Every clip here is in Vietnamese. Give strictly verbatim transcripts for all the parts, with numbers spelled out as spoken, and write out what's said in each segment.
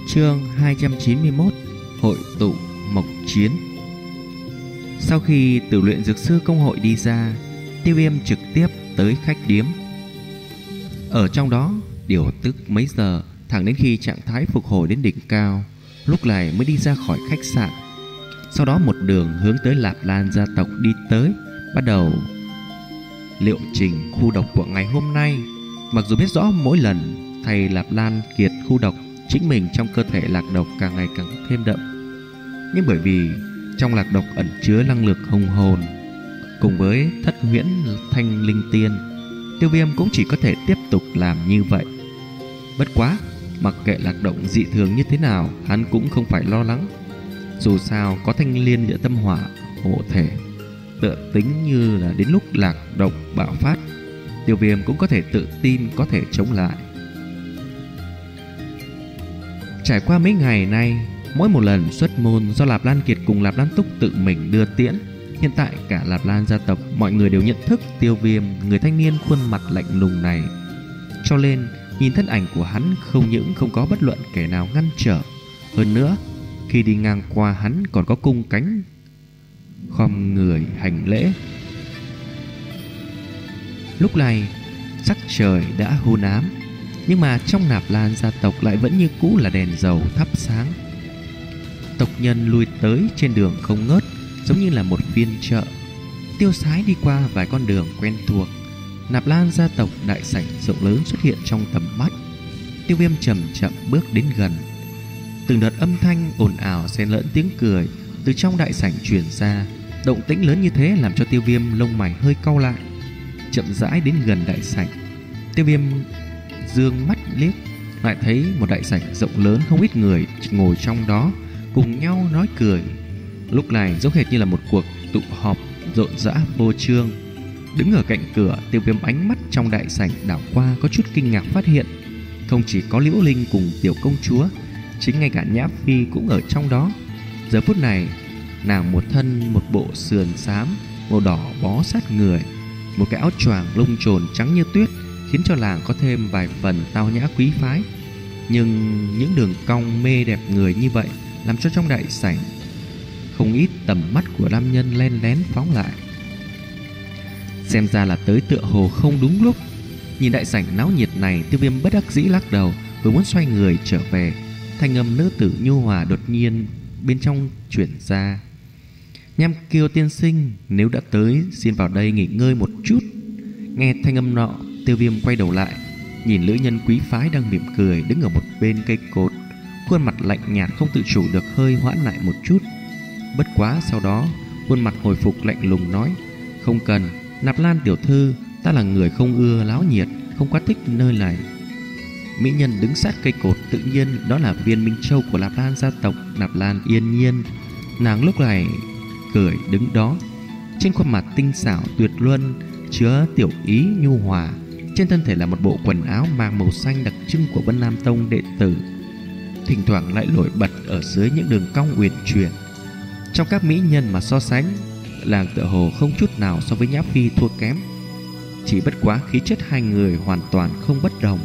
Chương hai trăm chín mươi mốt. Hội tụ Mộc Chiến. Sau khi từ luyện dược sư công hội đi ra, Tiêu Viêm trực tiếp tới khách điếm. Ở trong đó điều tức mấy giờ, thẳng đến khi trạng thái phục hồi đến đỉnh cao, lúc này mới đi ra khỏi khách sạn. Sau đó một đường hướng tới Lạp Lan gia tộc đi tới, bắt đầu liệu trình khu độc của ngày hôm nay. Mặc dù biết rõ mỗi lần thầy Lạp Lan kiệt khu độc, chính mình trong cơ thể lạc độc càng ngày càng thêm đậm, nhưng bởi vì trong lạc độc ẩn chứa năng lực hùng hồn cùng với thất huyễn thanh linh tiên, Tiêu Viêm cũng chỉ có thể tiếp tục làm như vậy. Bất quá mặc kệ lạc độc dị thường như thế nào, hắn cũng không phải lo lắng. Dù sao có thanh liên địa tâm hỏa hộ thể, tựa tính như là đến lúc lạc độc bạo phát, Tiêu Viêm cũng có thể tự tin có thể chống lại. Trải qua mấy ngày nay, mỗi một lần xuất môn do Lạp Lan Kiệt cùng Lạp Lan Túc tự mình đưa tiễn, hiện tại cả Lạp Lan gia tộc mọi người đều nhận thức Tiêu Viêm, người thanh niên khuôn mặt lạnh lùng này. Cho nên nhìn thân ảnh của hắn không những không có bất luận kẻ nào ngăn trở, hơn nữa khi đi ngang qua hắn còn có cung cánh khom người hành lễ. Lúc này sắc trời đã hôn ám, nhưng mà trong Nạp Lan gia tộc lại vẫn như cũ là đèn dầu thắp sáng. Tộc nhân lui tới trên đường không ngớt, giống như là một phiên chợ. Tiêu Sái đi qua vài con đường quen thuộc, Nạp Lan gia tộc đại sảnh rộng lớn xuất hiện trong tầm mắt. Tiêu Viêm chậm chậm bước đến gần. Từng đợt âm thanh ồn ào xen lẫn tiếng cười từ trong đại sảnh truyền ra. Động tĩnh lớn như thế làm cho Tiêu Viêm lông mày hơi cau lại. Chậm rãi đến gần đại sảnh, Tiêu Viêm dương mắt liếc, lại thấy một đại sảnh rộng lớn, không ít người ngồi trong đó cùng nhau nói cười. Lúc này giống hệt như là một cuộc tụ họp rộn rã vô chương. Đứng ở cạnh cửa, Tiêu Viêm ánh mắt trong đại sảnh đảo qua, có chút kinh ngạc phát hiện không chỉ có Liễu Linh cùng tiểu công chúa, chính ngay cả Nhã Phi cũng ở trong đó. Giờ phút này nàng một thân một bộ sườn xám màu đỏ bó sát người, một cái áo choàng lông chồn trắng như tuyết, khiến cho làng có thêm vài phần tao nhã quý phái. Nhưng những đường cong mê đẹp người như vậy làm cho trong đại sảnh không ít tầm mắt của nam nhân len lén phóng lại. Xem ra là tới tựa hồ không đúng lúc. Nhìn đại sảnh náo nhiệt này, Tiêu Viêm bất đắc dĩ lắc đầu, vừa muốn xoay người trở về, thanh âm nữ tử nhu hòa đột nhiên bên trong chuyển ra: "Nham Kiêu tiên sinh, nếu đã tới, xin vào đây nghỉ ngơi một chút." Nghe thanh âm nọ, Tiêu Viêm quay đầu lại, nhìn nữ nhân quý phái đang mỉm cười đứng ở một bên cây cột, khuôn mặt lạnh nhạt không tự chủ được hơi hoãn lại một chút. Bất quá sau đó khuôn mặt hồi phục lạnh lùng nói: "Không cần, Nạp Lan tiểu thư, ta là người không ưa náo nhiệt, không quá thích nơi này." Mỹ nhân đứng sát cây cột tự nhiên đó là Viên Minh Châu của Nạp Lan gia tộc, Nạp Lan Yên Nhiên. Nàng lúc này cười đứng đó, trên khuôn mặt tinh xảo tuyệt luân chứa tiểu ý nhu hòa, trên thân thể là một bộ quần áo mang màu xanh đặc trưng của Vân Nam Tông đệ tử, thỉnh thoảng lại nổi bật ở dưới những đường cong uyển chuyển. Trong các mỹ nhân mà so sánh, làng tựa hồ không chút nào so với Nhã Phi thua kém, chỉ bất quá khí chất hai người hoàn toàn không bất đồng.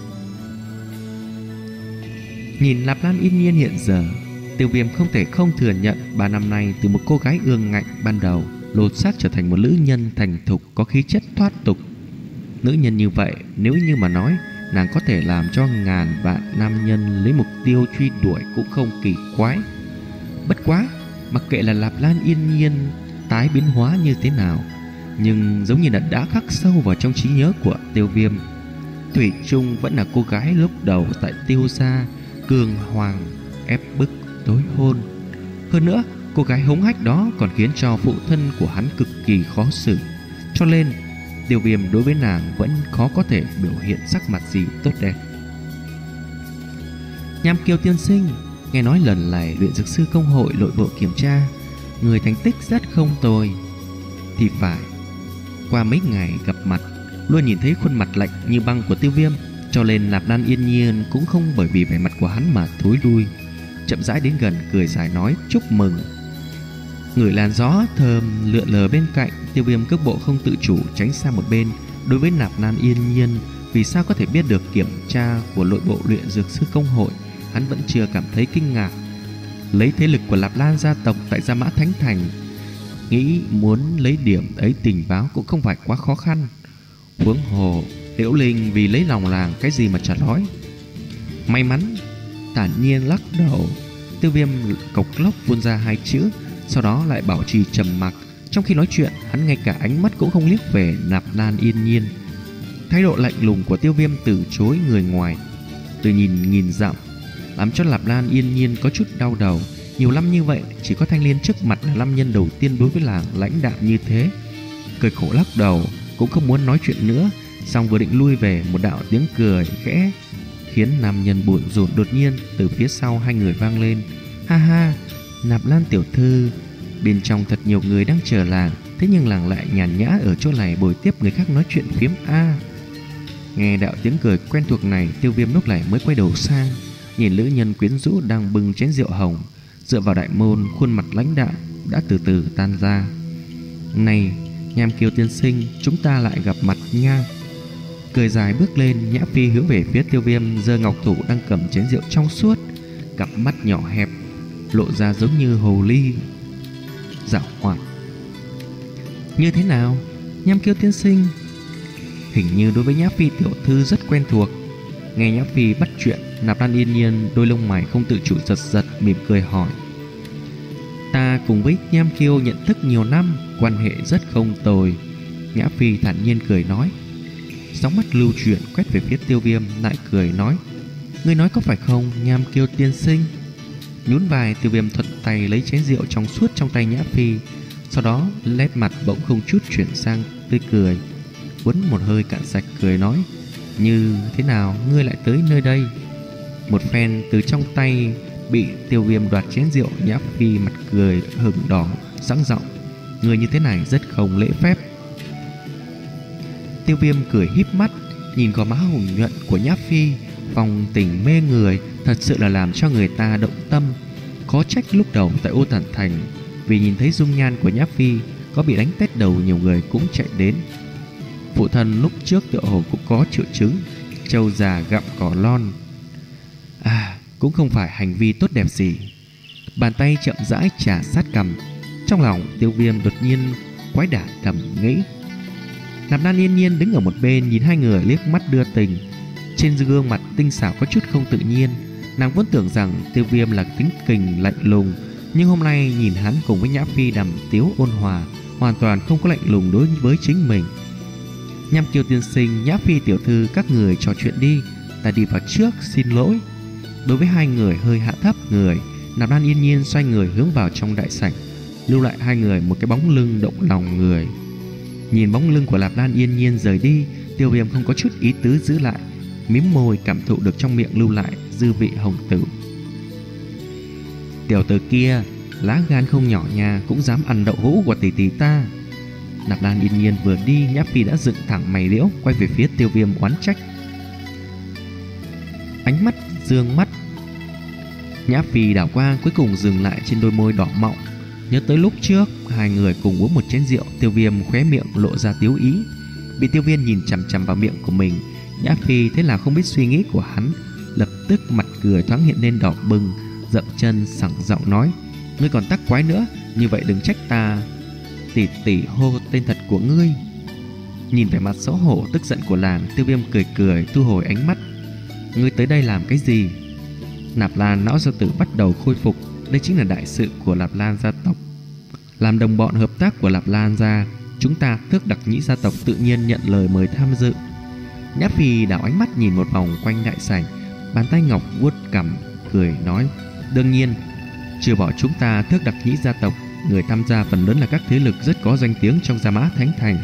Nhìn Nạp Lan Yên Nhiên hiện giờ, Tiêu Viêm không thể không thừa nhận ba năm nay từ một cô gái ương ngạnh ban đầu lột xác trở thành một nữ nhân thành thục có khí chất thoát tục. Nữ nhân như vậy, nếu như mà nói nàng có thể làm cho ngàn vạn nam nhân lấy mục tiêu truy đuổi cũng không kỳ quái. Bất quá mặc kệ là Nạp Lan Yên Nhiên tái biến hóa như thế nào, nhưng giống như là đã khắc sâu vào trong trí nhớ của Tiêu Viêm, thủy chung vẫn là cô gái lúc đầu tại Tiêu gia cường hoàng ép bức tối hôn. Hơn nữa cô gái hống hách đó còn khiến cho phụ thân của hắn cực kỳ khó xử, cho nên Tiêu Viêm đối với nàng vẫn khó có thể biểu hiện sắc mặt gì tốt đẹp. "Nham Kiêu tiên sinh, nghe nói lần này luyện dược sư công hội nội bộ kiểm tra, người thành tích rất không tồi." Thì phải, qua mấy ngày gặp mặt luôn nhìn thấy khuôn mặt lạnh như băng của Tiêu Viêm, cho nên Nạp Lan Yên Nhiên cũng không bởi vì vẻ mặt của hắn mà thối lui, chậm rãi đến gần cười dài nói chúc mừng. Ngửi làn gió thơm lượn lờ bên cạnh, Tiêu Viêm cước bộ không tự chủ tránh sang một bên. Đối với Nạp Lan Yên Nhiên, vì sao có thể biết được kiểm tra của nội bộ luyện dược sư công hội, hắn vẫn chưa cảm thấy kinh ngạc. Lấy thế lực của Lạp Lan gia tộc tại Gia Mã Thánh Thành, nghĩ muốn lấy điểm ấy tình báo cũng không phải quá khó khăn. Huống hồ Liễu Linh vì lấy lòng làng cái gì mà chả nói. May mắn. Thản nhiên lắc đầu. Tiêu Viêm cộc lốc phun ra hai chữ, sau đó lại bảo trì trầm mặc. Trong khi nói chuyện, hắn ngay cả ánh mắt cũng không liếc về Nạp Lan Yên Nhiên. Thái độ lạnh lùng của Tiêu Viêm từ chối người ngoài từ nhìn nghìn dặm, làm cho Nạp Lan Yên Nhiên có chút đau đầu. Nhiều năm như vậy, chỉ có Thanh Liên trước mặt là nam nhân đầu tiên đối với làng lãnh đạm như thế. Cười khổ lắc đầu, cũng không muốn nói chuyện nữa. Xong vừa định lui về, một đạo tiếng cười khẽ khiến nam nhân bủn rủn đột nhiên từ phía sau hai người vang lên. Ha ha, Nạp Lan tiểu thư, bên trong thật nhiều người đang chờ làng, thế nhưng làng lại nhàn nhã ở chỗ này bồi tiếp người khác nói chuyện phiếm a. Nghe đạo tiếng cười quen thuộc này, Tiêu Viêm lúc này mới quay đầu sang, nhìn nữ nhân quyến rũ đang bưng chén rượu hồng dựa vào đại môn, khuôn mặt lãnh đạm đã từ từ tan ra. Này, Nham Kiêu tiên sinh, chúng ta lại gặp mặt nha. Cười dài bước lên, Nhã Phi hướng về phía Tiêu Viêm, giơ ngọc thủ đang cầm chén rượu trong suốt, cặp mắt nhỏ hẹp lộ ra giống như hồ ly dạo hoạt. Như thế nào, Nham Kiêu tiên sinh? Hình như đối với Nhã Phi tiểu thư rất quen thuộc. Nghe Nhã Phi bắt chuyện, Nạp Lan Yên Nhiên đôi lông mày không tự chủ giật giật, mỉm cười hỏi. Ta cùng với Nham Kiêu nhận thức nhiều năm, quan hệ rất không tồi. Nhã Phi thản nhiên cười nói. Sóng mắt lưu chuyển quét về phía Tiêu Viêm, lại cười nói. Ngươi nói có phải không, Nham Kiêu tiên sinh? Nhún vai, Tiêu Viêm thuận tay lấy chén rượu trong suốt trong tay Nhã Phi, sau đó nét mặt bỗng không chút chuyển sang tươi cười, uốn một hơi cạn sạch cười nói. Như thế nào ngươi lại tới nơi đây? Một phen từ trong tay bị Tiêu Viêm đoạt chén rượu, Nhã Phi mặt cười hừng đỏ, sẵn giọng. Người như thế này rất không lễ phép. Tiêu Viêm cười híp mắt, nhìn gò má hồng nhuận của Nhã Phi, phong tình mê người, thật sự là làm cho người ta động tâm. Có trách lúc đầu tại Ô Tản Thành, vì nhìn thấy dung nhan của Nhã Phi có bị đánh tét đầu, nhiều người cũng chạy đến. Phụ thân lúc trước tựa hồ cũng có triệu chứng trâu già gặm cỏ lon. À, cũng không phải hành vi tốt đẹp gì. Bàn tay chậm rãi chà sát cằm. Trong lòng Tiêu Viêm đột nhiên quái đản thầm nghĩ. Nạp Lan Yên Nhiên đứng ở một bên nhìn hai người liếc mắt đưa tình. Trên gương mặt tinh xảo có chút không tự nhiên. Nàng vốn tưởng rằng Tiêu Viêm là tính kình lạnh lùng, nhưng hôm nay nhìn hắn cùng với Nhã Phi đàm tiếu ôn hòa, hoàn toàn không có lạnh lùng đối với chính mình. Nham Kiêu tiên sinh, Nhã Phi tiểu thư, các người trò chuyện đi, ta đi vào trước, xin lỗi. Đối với hai người hơi hạ thấp người, Nạp Lan Yên Nhiên xoay người hướng vào trong đại sảnh, lưu lại hai người một cái bóng lưng động lòng người. Nhìn bóng lưng của Nạp Lan Yên Nhiên rời đi, Tiêu Viêm không có chút ý tứ giữ lại, mím môi cảm thụ được trong miệng lưu lại dư vị hồng tử. Tiểu tử kia lá gan không nhỏ nha, cũng dám ăn đậu hũ của tỷ tỷ ta. Nạp Lan Yên Nhiên vừa đi, Nhã Phi đã dựng thẳng mày liễu, quay về phía Tiêu Viêm oán trách. Ánh mắt dương mắt Nhã Phi đảo qua, cuối cùng dừng lại trên đôi môi đỏ mọng. Nhớ tới lúc trước hai người cùng uống một chén rượu, Tiêu Viêm khóe miệng lộ ra tiếu ý. Bị Tiêu Viêm nhìn chằm chằm vào miệng của mình, Nhã Phi thế là không biết suy nghĩ của hắn, lập tức mặt cười thoáng hiện lên đỏ bừng, dậm chân sảng giọng nói. Ngươi còn tắc quái nữa, như vậy đừng trách ta tỷ tỷ hô tên thật của ngươi. Nhìn vẻ mặt xấu hổ tức giận của làng, Tiêu Viêm cười cười thu hồi ánh mắt. Ngươi tới đây làm cái gì? Nạp Lan lão gia tử bắt đầu khôi phục. Đây chính là đại sự của Nạp Lan gia tộc. Làm đồng bọn hợp tác của Nạp Lan gia, chúng ta Tước Đặc Nhĩ gia tộc tự nhiên nhận lời mời tham dự. Nhã Phi đảo ánh mắt nhìn một vòng quanh đại sảnh, bàn tay ngọc vuốt cằm cười nói. Đương nhiên, trừ bỏ chúng ta Tước Đặc Nhĩ gia tộc, người tham gia phần lớn là các thế lực rất có danh tiếng trong Gia Mã Thánh Thành.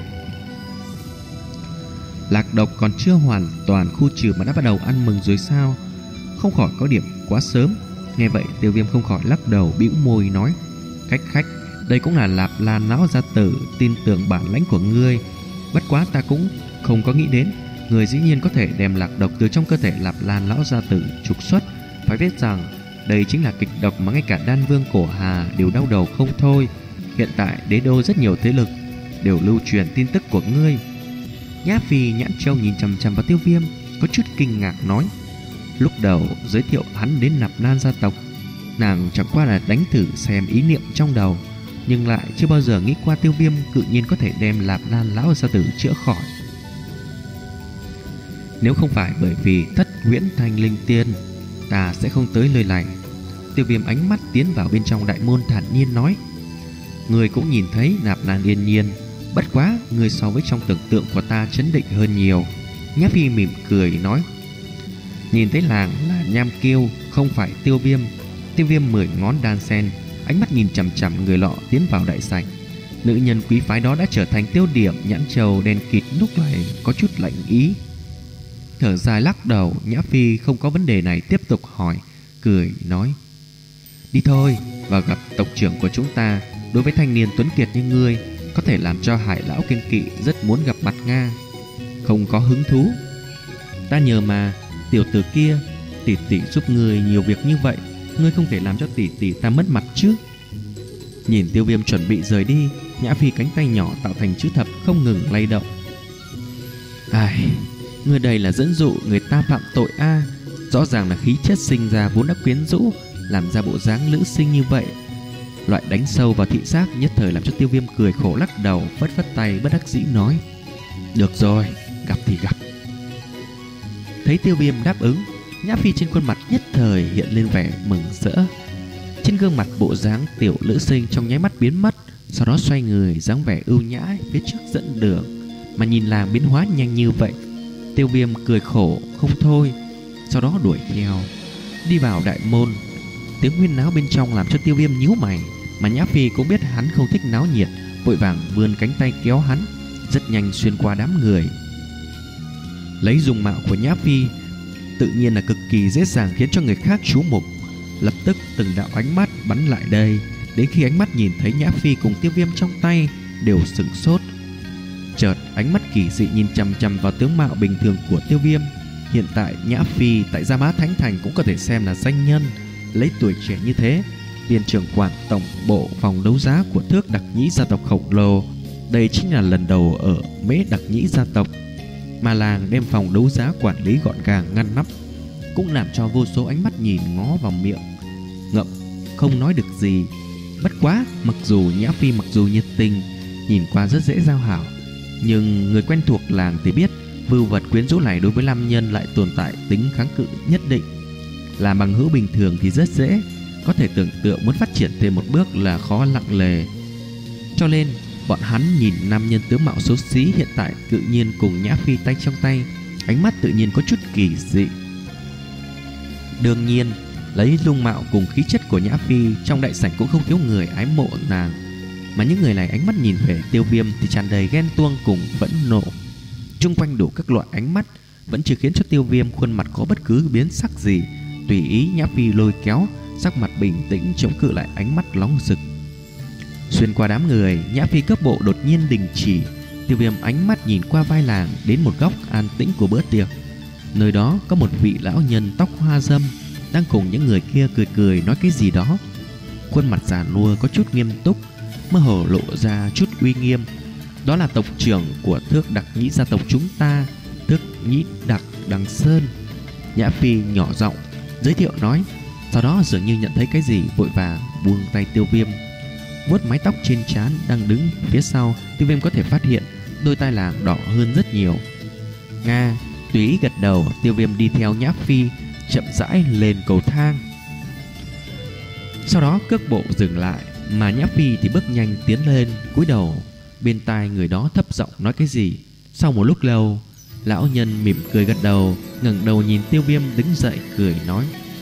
Lạc độc còn chưa hoàn toàn khu trừ mà đã bắt đầu ăn mừng rồi sao? Không khỏi có điểm quá sớm. Nghe vậy Tiêu Viêm không khỏi lắc đầu bĩu môi nói. Khách khách, đây cũng là Nạp Lan lão gia tử tin tưởng bản lãnh của ngươi. Bất quá ta cũng không có nghĩ đến người dĩ nhiên có thể đem lạc độc từ trong cơ thể Nạp Lan lão gia tử trục xuất. Phải biết rằng đây chính là kịch độc mà ngay cả Đan Vương Cổ Hà đều đau đầu không thôi. Hiện tại đế đô rất nhiều thế lực đều lưu truyền tin tức của ngươi. Nhã Phi nhãn châu nhìn chằm chằm vào Tiêu Viêm, có chút kinh ngạc nói. Lúc đầu giới thiệu hắn đến Nạp Lan gia tộc, nàng chẳng qua là đánh thử xem ý niệm trong đầu, nhưng lại chưa bao giờ nghĩ qua Tiêu Viêm tự nhiên có thể đem Nạp Lan lão gia tử chữa khỏi. Nếu không phải bởi vì thất huyễn thanh linh tiên, ta sẽ không tới nơi này. Tiêu Viêm ánh mắt tiến vào bên trong đại môn thản nhiên nói. Người cũng nhìn thấy Nạp Lan yên nhiên, bất quá người so với trong tưởng tượng của ta chấn định hơn nhiều. Nhã Phi mỉm cười nói. Nhìn thấy làng là Nham Kiêu, không phải Tiêu Viêm. Tiêu Viêm mười ngón đan sen, ánh mắt nhìn chằm chằm người lọ tiến vào đại sảnh. Nữ nhân quý phái đó đã trở thành tiêu điểm, nhãn trầu đen kịt lúc này có chút lạnh ý. Thở dài lắc đầu, Nhã Phi không có vấn đề này tiếp tục hỏi, cười nói. Đi thôi, vào gặp tộc trưởng của chúng ta. Đối với thanh niên tuấn kiệt như ngươi, có thể làm cho Hải lão kiên kỵ, rất muốn gặp mặt Nga. Không có hứng thú. Ta nhờ mà, tiểu tử kia, tỷ tỷ giúp ngươi nhiều việc như vậy, ngươi không thể làm cho tỷ tỷ ta mất mặt chứ. Nhìn Tiêu Viêm chuẩn bị rời đi, Nhã Phi cánh tay nhỏ tạo thành chữ thập không ngừng lay động. Ai, ngươi đây là dẫn dụ người ta phạm tội a à. Rõ ràng là khí chất sinh ra vốn đã quyến rũ, làm ra bộ dáng nữ sinh như vậy. Loại đánh sâu vào thị giác nhất thời làm cho Tiêu Viêm cười khổ lắc đầu, phất phất tay bất đắc dĩ nói. Được rồi, gặp thì gặp. Thấy Tiêu Viêm đáp ứng, Nhã Phi trên khuôn mặt nhất thời hiện lên vẻ mừng rỡ. Trên gương mặt bộ dáng tiểu nữ sinh trong nháy mắt biến mất, sau đó xoay người dáng vẻ ưu nhã phía trước dẫn đường. Mà nhìn làng biến hóa nhanh như vậy, Tiêu Viêm cười khổ không thôi, sau đó đuổi theo. Đi vào đại môn, tiếng huyên náo bên trong làm cho Tiêu Viêm nhíu mày, mà Nhã Phi cũng biết hắn không thích náo nhiệt, vội vàng vươn cánh tay kéo hắn, rất nhanh xuyên qua đám người. Lấy dung mạo của Nhã Phi tự nhiên là cực kỳ dễ dàng khiến cho người khác chú mục. Lập tức từng đạo ánh mắt bắn lại đây, đến khi ánh mắt nhìn thấy Nhã Phi cùng Tiêu Viêm trong tay đều sửng sốt. Chợt ánh mắt kỳ dị nhìn chằm chằm vào tướng mạo bình thường của Tiêu Viêm. Hiện tại Nhã Phi tại Gia Mã Thánh Thành cũng có thể xem là danh nhân, lấy tuổi trẻ như thế, viên trưởng quản tổng bộ phòng đấu giá của Thước Đặc Nhĩ gia tộc khổng lồ. Đây chính là lần đầu ở Mễ Đặc Nhĩ gia tộc mà làng đem phòng đấu giá quản lý gọn gàng ngăn nắp, cũng làm cho vô số ánh mắt nhìn ngó vào miệng ngậm không nói được gì. Bất quá mặc dù Nhã Phi mặc dù nhiệt tình, nhìn qua rất dễ giao hảo, nhưng người quen thuộc làng thì biết vưu vật quyến rũ này đối với nam nhân lại tồn tại tính kháng cự nhất định. Làm bằng hữu bình thường thì rất dễ, có thể tưởng tượng muốn phát triển thêm một bước là khó lặng lề. Cho nên bọn hắn nhìn nam nhân tướng mạo xấu xí hiện tại tự nhiên cùng Nhã Phi tay trong tay, ánh mắt tự nhiên có chút kỳ dị. Đương nhiên, lấy dung mạo cùng khí chất của Nhã Phi, trong đại sảnh cũng không thiếu người ái mộ nàng, mà những người này ánh mắt nhìn về Tiêu Viêm thì tràn đầy ghen tuông cùng phẫn nộ. Chung quanh đủ các loại ánh mắt vẫn chưa khiến cho Tiêu Viêm khuôn mặt có bất cứ biến sắc gì. Tùy ý Nhã Phi lôi kéo, sắc mặt bình tĩnh chống cự lại ánh mắt nóng rực. Xuyên qua đám người, Nhã Phi cước bộ đột nhiên đình chỉ. Tiêu Viêm ánh mắt nhìn qua vai làng đến một góc an tĩnh của bữa tiệc. Nơi đó có một vị lão nhân tóc hoa râm đang cùng những người kia cười cười nói cái gì đó. Khuôn mặt già nua có chút nghiêm túc, mơ hồ lộ ra chút uy nghiêm. Đó là tộc trưởng của Thước Đặc Nhĩ gia tộc chúng ta, Thước Nhĩ Đặc Đằng Sơn. Nhã Phi nhỏ giọng giới thiệu nói, sau đó dường như nhận thấy cái gì vội vàng buông tay Tiêu Viêm, vuốt mái tóc trên trán đang đứng phía sau. Tiêu Viêm có thể phát hiện đôi tai làng đỏ hơn rất nhiều. Nga tùy ý gật đầu. Tiêu Viêm đi theo Nhã Phi chậm rãi lên cầu thang, sau đó cước bộ dừng lại, mà Nhã Phi thì bước nhanh tiến lên, cúi đầu bên tai người đó thấp giọng nói cái gì. Sau một lúc lâu, lão nhân mỉm cười gật đầu, ngẩng đầu nhìn Tiêu Viêm đứng dậy cười nói,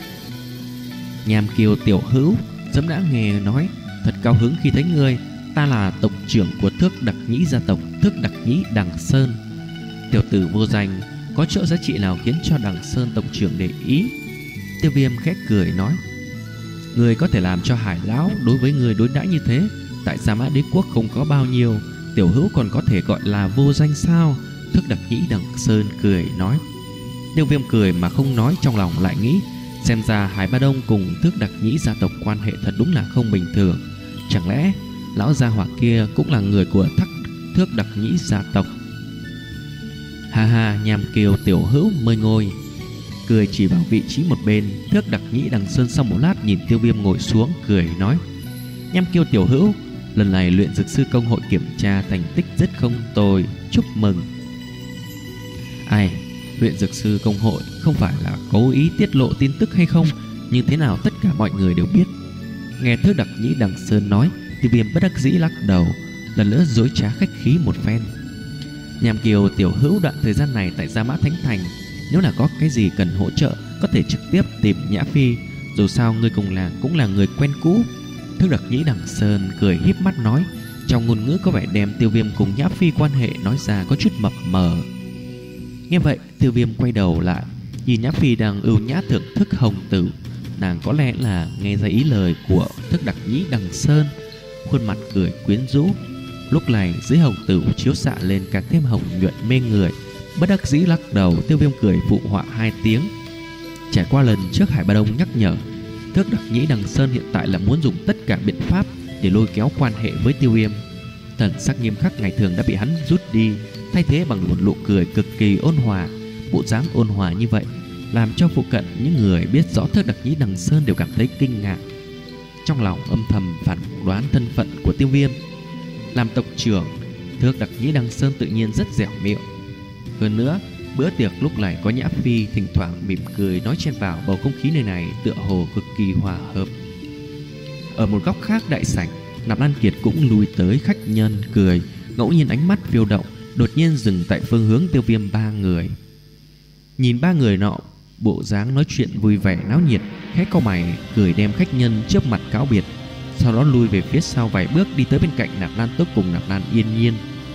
Nham Kiều tiểu hữu, sớm đã nghe nói, thật cao hứng khi thấy ngươi. Ta là tộc trưởng của Thước Đặc Nhĩ gia tộc, Thước Đặc Nhĩ Đằng Sơn. Tiểu tử vô danh, có chỗ giá trị nào khiến cho Đằng Sơn tộc trưởng để ý? Tiêu Viêm khẽ cười nói, ngươi có thể làm cho Hải lão đối với ngươi đối đãi như thế, tại Sa Mã Đế quốc không có bao nhiêu, tiểu hữu còn có thể gọi là vô danh sao? Thước Đặc Nhĩ Đằng Sơn cười nói. Tiêu Viêm cười mà không nói, trong lòng lại nghĩ, xem ra Hải Ba Đông cùng Thước Đặc Nhĩ gia tộc quan hệ thật đúng là không bình thường. Chẳng lẽ lão gia hỏa kia cũng là người của Thắc Thước Đặc Nhĩ gia tộc? Ha ha, Nham Kiều tiểu hữu mời ngồi. cười chỉ vào vị trí một bên. Thước Đặc Nhĩ Đằng Sơn sau một lát nhìn Tiêu Viêm ngồi xuống, cười nói: Nham Kiêu tiểu hữu, lần này luyện dược sư công hội kiểm tra thành tích rất không tồi, chúc mừng. Ai, luyện dược sư công hội không phải là cố ý tiết lộ tin tức hay không, nhưng thế nào tất cả mọi người đều biết. Nghe Thước Đặc Nhĩ Đằng Sơn nói, Tiêu Viêm bất đắc dĩ lắc đầu, lần nữa dối trá khách khí một phen. Nham Kiều tiểu hữu, đoạn thời gian này tại Gia Mã Thánh Thành, nếu là có cái gì cần hỗ trợ, có thể trực tiếp tìm Nhã Phi, dù sao người cùng làng cũng là người quen cũ. Thước Đặc Nhĩ Đằng Sơn cười híp mắt nói, trong ngôn ngữ có vẻ đem Tiêu Viêm cùng Nhã Phi quan hệ nói ra có chút mập mờ. Nghe vậy, Tiêu Viêm quay đầu lại, nhìn Nhã Phi đang ưu nhã thưởng thức hồng tử. Nàng có lẽ là nghe ra ý lời của Thước Đặc Nhĩ Đằng Sơn, khuôn mặt cười quyến rũ. Lúc này dưới hồng tử chiếu xạ lên càng thêm hồng nhuận mê người. Bất đắc dĩ lắc đầu, Tiêu Viêm cười phụ họa hai tiếng. Trải qua lần trước Hải Ba Đông nhắc nhở, Thước Đặc Nhĩ Đằng Sơn hiện tại là muốn dùng tất cả biện pháp để lôi kéo quan hệ với Tiêu Viêm. Thần sắc nghiêm khắc ngày thường đã bị hắn rút đi, thay thế bằng một nụ cười cực kỳ ôn hòa. Bộ dáng ôn hòa như vậy làm cho phụ cận những người biết rõ Thước Đặc Nhĩ Đằng Sơn đều cảm thấy kinh ngạc, trong lòng âm thầm phán đoán thân phận của Tiêu Viêm. Làm tộc trưởng, Thước Đặc Nhĩ Đằng Sơn tự nhiên rất dẻo miệng. Hơn nữa, bữa tiệc lúc này có Nhã Phi thỉnh thoảng mỉm cười nói chen vào, bầu không khí nơi này tựa hồ cực kỳ hòa hợp. Ở một góc khác đại sảnh, Nạp Lan Kiệt cũng lui tới khách nhân cười, ngẫu nhiên ánh mắt phiêu động, đột nhiên dừng tại phương hướng Tiêu Viêm ba người. Nhìn ba người nọ bộ dáng nói chuyện vui vẻ náo nhiệt, khẽ cau mày cười đem khách nhân trước mặt cáo biệt, sau đó lui về phía sau vài bước đi tới bên cạnh Nạp Lan Túc cùng Nạp Lan Yên Nhiên.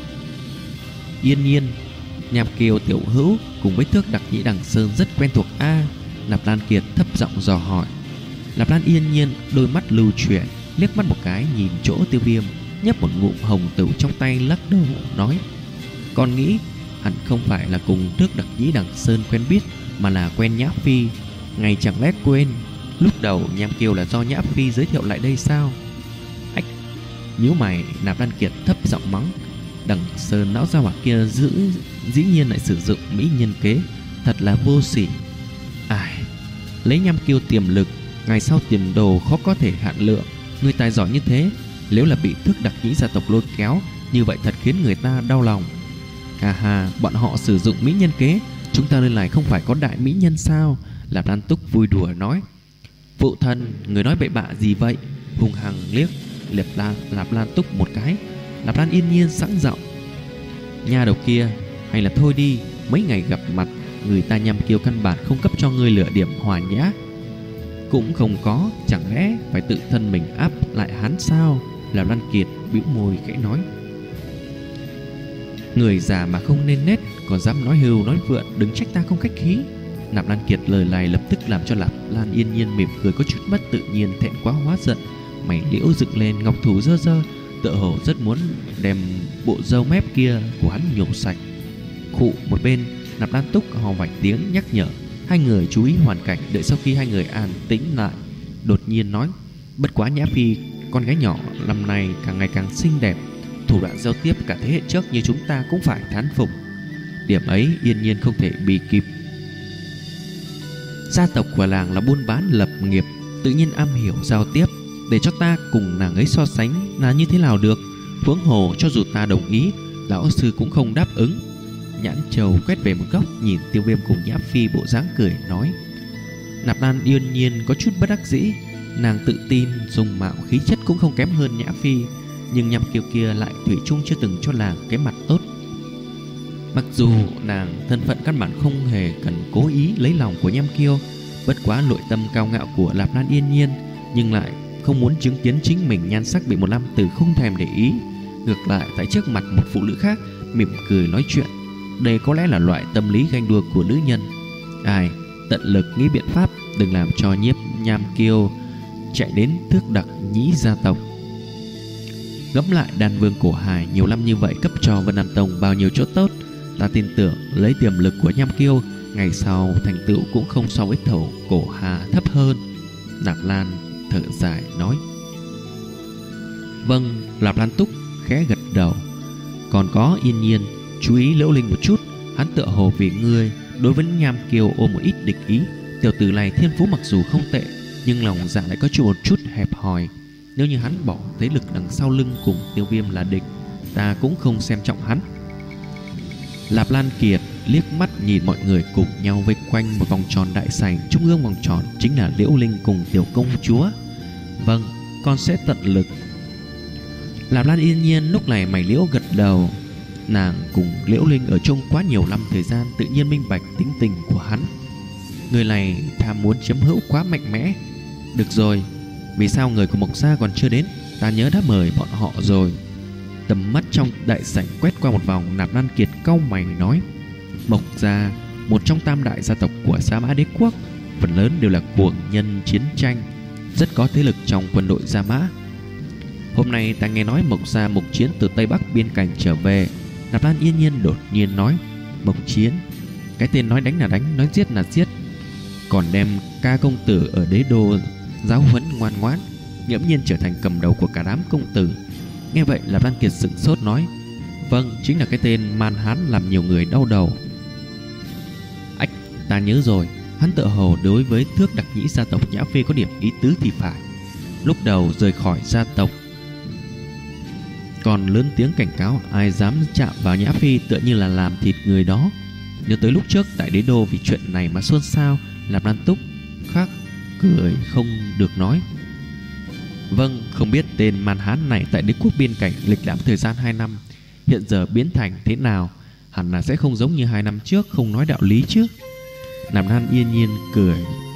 Yên Nhiên, Nham Kiều tiểu hữu cùng với Thước Đặc Nhĩ Đằng Sơn rất quen thuộc a à? Nạp Lan Kiệt thấp giọng dò hỏi. Nạp Lan Yên Nhiên đôi mắt lưu chuyển, liếc mắt một cái nhìn chỗ Tiêu Viêm, nhấp một ngụm hồng tử trong tay lắc đầu nói: Con nghĩ hẳn không phải là cùng Thước Đặc Nhĩ Đằng Sơn quen biết, mà là quen Nhã Phi. Ngày chẳng lẽ quên lúc đầu Nham Kiều là do Nhã Phi giới thiệu lại đây sao? Ách, nhíu mày, Nạp Lan Kiệt thấp giọng mắng: Đằng Sơn lão gia hỏa kia giữ dĩ nhiên lại sử dụng mỹ nhân kế, thật là vô sỉ. Ai, lấy Nham Kiều tiềm lực, ngày sau tiền đồ khó có thể hạn lượng. Người tài giỏi như thế, nếu là bị Thước Đặc Nhĩ gia tộc lôi kéo, như vậy thật khiến người ta đau lòng. Hà hà, bọn họ sử dụng mỹ nhân kế, chúng ta nơi này không phải có đại mỹ nhân sao? Lạp Lan Túc vui đùa nói. Phụ thân, người nói bậy bạ gì vậy? Hung hăng liếc Lạp Lan, Lạp Lan Túc một cái. Lạp Lan Yên Nhiên sẵn giọng: Nhà đầu kia, hay là thôi đi, mấy ngày gặp mặt, người ta Nham Kiều căn bản không cấp cho ngươi lựa điểm hòa nhã. Cũng không có, chẳng lẽ phải tự thân mình áp lại hắn sao? Lạp Lan Kiệt bĩu môi khẽ nói. Người già mà không nên nết, còn dám nói hưu nói vượn, đừng trách ta không khách khí. Nạp Lan Kiệt lời này lập tức làm cho Lạp Lan Yên Nhiên mỉm cười có chút mất tự nhiên, thẹn quá hóa giận, mày liễu dựng lên, ngọc thủ dơ dơ, tựa hồ rất muốn đem bộ râu mép kia của hắn nhổ sạch. Khụ một bên, Nạp Lan Túc hò vài tiếng nhắc nhở hai người chú ý hoàn cảnh. Đợi sau khi hai người an tĩnh lại, đột nhiên nói: Bất quá Nhã Phi con gái nhỏ năm nay càng ngày càng xinh đẹp, thủ đoạn giao tiếp cả thế hệ trước như chúng ta cũng phải thán phục. Điểm ấy Yên Nhiên không thể bị kịp. Gia tộc của làng là buôn bán lập nghiệp, tự nhiên am hiểu giao tiếp, để cho ta cùng nàng ấy so sánh là như thế nào được. Huống hồ cho dù ta đồng ý, lão sư cũng không đáp ứng. Nhãn Trầu quét về một góc, nhìn Tiêu Viêm cùng Nhã Phi bộ dáng cười nói. Nạp Lan Yên Nhiên có chút bất đắc dĩ. Nàng tự tin, dung mạo khí chất cũng không kém hơn Nhã Phi, nhưng Nham Kiều kia lại thủy chung chưa từng cho nàng cái mặt tốt. Mặc dù nàng thân phận căn bản không hề cần cố ý lấy lòng của Nham Kiều, bất quá nội tâm cao ngạo của Lạp Lan Yên Nhiên nhưng lại không muốn chứng kiến chính mình nhan sắc bị một nam tử không thèm để ý, ngược lại tại trước mặt một phụ nữ khác mỉm cười nói chuyện. Đây có lẽ là loại tâm lý ganh đua của nữ nhân. Ai, tận lực nghĩ biện pháp đừng làm cho nhiếp Nham Kiều chạy đến Thước Đặc Nhĩ gia tộc. Ngẫm lại đàn vương cổ hài nhiều năm như vậy cấp cho Vân Nam Tông bao nhiêu chỗ tốt, ta tin tưởng lấy tiềm lực của Nham Kiều, ngày sau thành tựu cũng không so với thổ cổ hà thấp hơn. Nạp Lan thở dài nói. Vâng, Lạp Lan Túc khẽ gật đầu. Còn có Yên Nhiên, chú ý Liễu Linh một chút, hắn tựa hồ vì ngươi đối với Nham Kiều ôm một ít địch ý. Tiểu tử này thiên phú mặc dù không tệ, nhưng lòng dạ lại có chút một chút hẹp hòi. Nếu như hắn bỏ thế lực đằng sau lưng cùng Tiêu Viêm là địch, ta cũng không xem trọng hắn. Lạp Lan Kiệt liếc mắt nhìn mọi người cùng nhau vây quanh một vòng tròn đại sảnh. Trung ương vòng tròn chính là Liễu Linh cùng tiểu công chúa. Vâng, con sẽ tận lực. Lạp Lan yên nhiên lúc này mày liễu gật đầu. Nàng cùng Liễu Linh ở chung quá nhiều năm thời gian, tự nhiên minh bạch tính tình của hắn. Người này tham muốn chiếm hữu quá mạnh mẽ. Được rồi, vì sao người của Mộc Gia còn chưa đến? Ta nhớ đã mời bọn họ rồi. Tầm mắt trong đại sảnh quét qua một vòng, Lạp Lan Kiệt cau mày nói: Mộc Gia, một trong tam đại gia tộc của Sa Mã Đế quốc, phần lớn đều là cuồng nhân chiến tranh, rất có thế lực trong quân đội Sa Mã. Hôm nay ta nghe nói Mộc Gia Mộc Chiến từ Tây Bắc biên cảnh trở về. Lạp Lan yên nhiên đột nhiên nói: Mộc Chiến, cái tên nói đánh là đánh, nói giết là giết, còn đem ca công tử ở đế đô giáo huấn ngoan ngoãn, nghiễm nhiên trở thành cầm đầu của cả đám công tử. Nghe vậy Lạp Lan Kiệt sững sốt nói: Vâng, chính là cái tên man hán làm nhiều người đau đầu. Ách, ta nhớ rồi, hắn tự hồ đối với thước đặc nhĩ gia tộc Nhã Phi có điểm ý tứ thì phải. Lúc đầu rời khỏi gia tộc còn lớn tiếng cảnh cáo ai dám chạm vào Nhã Phi tựa như là làm thịt người đó. Nhớ tới lúc trước tại đế đô vì chuyện này mà xôn xao, Lạp Lan Túc khác cười không được nói: Vâng, không biết tên man hán này tại đế quốc biên cảnh lịch lãm thời gian hai năm, hiện giờ biến thành thế nào? Hẳn là sẽ không giống như hai năm trước không nói đạo lý chứ. Lạp Lan yên nhiên cười: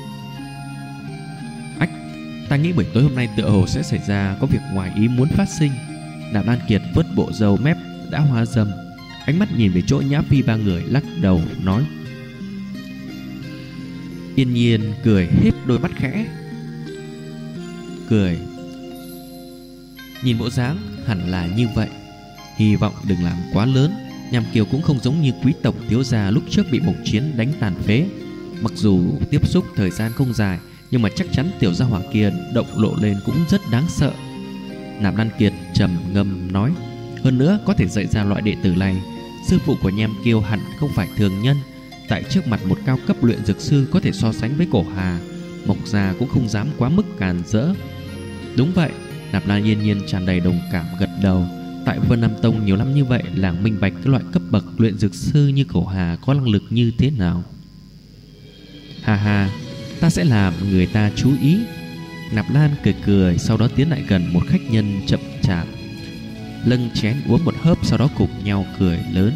Ách, ta nghĩ buổi tối hôm nay tựa hồ sẽ xảy ra có việc ngoài ý muốn phát sinh. Lạp Lan Kiệt vớt bộ râu mép đã hóa râm, ánh mắt nhìn về chỗ Nhã Phi ba người, lắc đầu nói. Yên nhiên cười híp đôi mắt khẽ, cười: Nhìn bộ dáng hẳn là như vậy, hy vọng đừng làm quá lớn. Nham Kiều cũng không giống như quý tộc thiếu gia lúc trước bị Mộc Chiến đánh tàn phế. Mặc dù tiếp xúc thời gian không dài, nhưng mà chắc chắn tiểu gia hỏa kia động lộ lên cũng rất đáng sợ. Nạp Lan Kiệt trầm ngâm nói: Hơn nữa có thể dạy ra loại đệ tử này, sư phụ của Nham Kiều hẳn không phải thường nhân. Tại trước mặt một cao cấp luyện dược sư có thể so sánh với Cổ Hà, Mộc Gia cũng không dám quá mức càn rỡ. Đúng vậy, Nạp Lan yên nhiên tràn đầy đồng cảm gật đầu. Tại Vân Nam Tông nhiều năm như vậy, làng minh bạch cái loại cấp bậc luyện dược sư như Cổ Hà có năng lực như thế nào. Hà hà, ta sẽ làm người ta chú ý. Nạp Lan cười cười, sau đó tiến lại gần một khách nhân chậm chạp, lâng chén uống một hớp, sau đó cùng nhau cười lớn.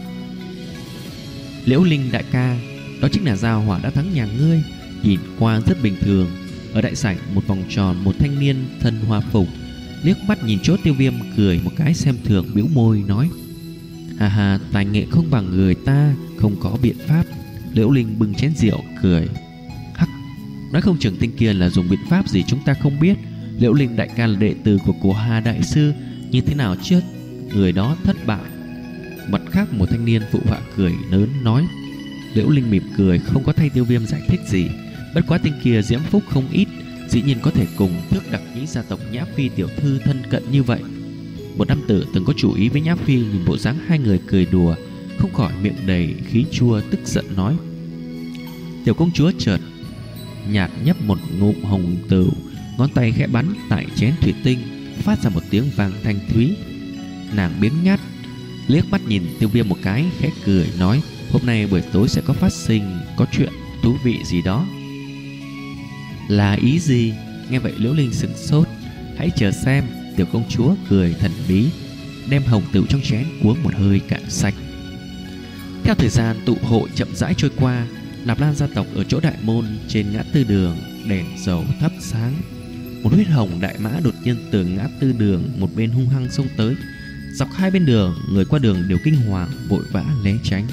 Liễu Linh đại ca, đó chính là gia hỏa đã thắng nhà ngươi. Nhìn qua rất bình thường. Ở đại sảnh một vòng tròn, một thanh niên thân hoa phục liếc mắt nhìn chỗ Tiêu Viêm, cười một cái xem thường, bĩu môi nói: Hà hà, tài nghệ không bằng người ta, không có biện pháp. Liễu Linh bưng chén rượu cười: Hắc, nói không chừng tên kia là dùng biện pháp gì chúng ta không biết. Liễu Linh đại ca là đệ tử của Cổ Hà đại sư, như thế nào chứ người đó thất bại. Mặt khác một thanh niên phụ họa cười lớn nói. Liễu Linh mỉm cười, không có thay Tiêu Viêm giải thích gì. Bất quá tên kia diễm phúc không ít, dĩ nhiên có thể cùng thước đặc nhĩ gia tộc Nhã Phi tiểu thư thân cận như vậy. Một nam tử từng có chủ ý với Nhã Phi nhìn bộ dáng hai người cười đùa, không khỏi miệng đầy khí chua, tức giận nói. Tiểu công chúa chợt nhạt nhấp một ngụm hồng tửu, ngón tay khẽ bắn tại chén thủy tinh, phát ra một tiếng vang thanh thúy. Nàng biến nhát liếc mắt nhìn Tiêu Viêm một cái, khẽ cười nói: Hôm nay buổi tối sẽ có phát sinh có chuyện thú vị gì đó. Là ý gì? Nghe vậy Liễu Linh sửng sốt. Hãy chờ xem. Tiểu công chúa cười thần bí, đem hồng tửu trong chén uống một hơi cạn sạch. Theo thời gian tụ hội chậm rãi trôi qua, Nạp Lan gia tộc ở chỗ đại môn trên ngã tư đường đèn dầu thắp sáng. Một huyết hồng đại mã đột nhiên từ ngã tư đường một bên hung hăng xông tới. Dọc hai bên đường, người qua đường đều kinh hoàng vội vã né tránh.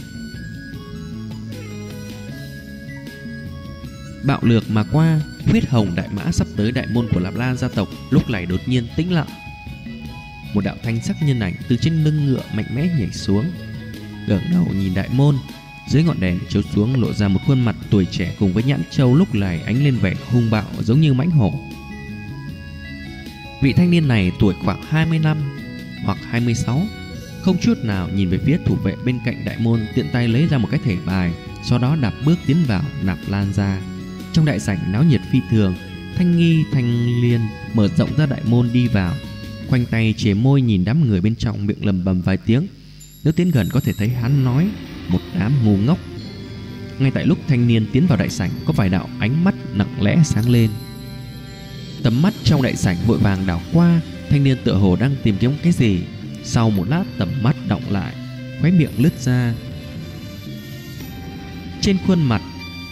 Bạo lược mà qua, huyết hồng đại mã sắp tới đại môn của Nạp Lan gia tộc, lúc này đột nhiên tĩnh lặng. Một đạo thanh sắc nhân ảnh từ trên lưng ngựa mạnh mẽ nhảy xuống, ngẩng đầu nhìn đại môn. Dưới ngọn đèn chiếu xuống lộ ra một khuôn mặt tuổi trẻ cùng với nhãn châu lúc này ánh lên vẻ hung bạo giống như mãnh hổ. Vị thanh niên này tuổi khoảng hai mươi lăm hoặc hai mươi sáu, không chút nào nhìn về phía thủ vệ bên cạnh đại môn, tiện tay lấy ra một cái thẻ bài, sau đó đạp bước tiến vào nạp lan gia. Trong đại sảnh náo nhiệt phi thường, Thanh Nghi, Thanh Liên mở rộng ra đại môn đi vào, khoanh tay chề môi nhìn đám người bên trong, miệng lầm bầm vài tiếng. Nếu tiến gần có thể thấy hắn nói một đám ngu ngốc. Ngay tại lúc thanh niên tiến vào đại sảnh, có vài đạo ánh mắt nặng lẽ sáng lên. Tầm mắt trong đại sảnh vội vàng đảo qua, thanh niên tựa hồ đang tìm kiếm cái gì. Sau một lát tầm mắt đọng lại, khóe miệng lướt ra. Trên khuôn mặt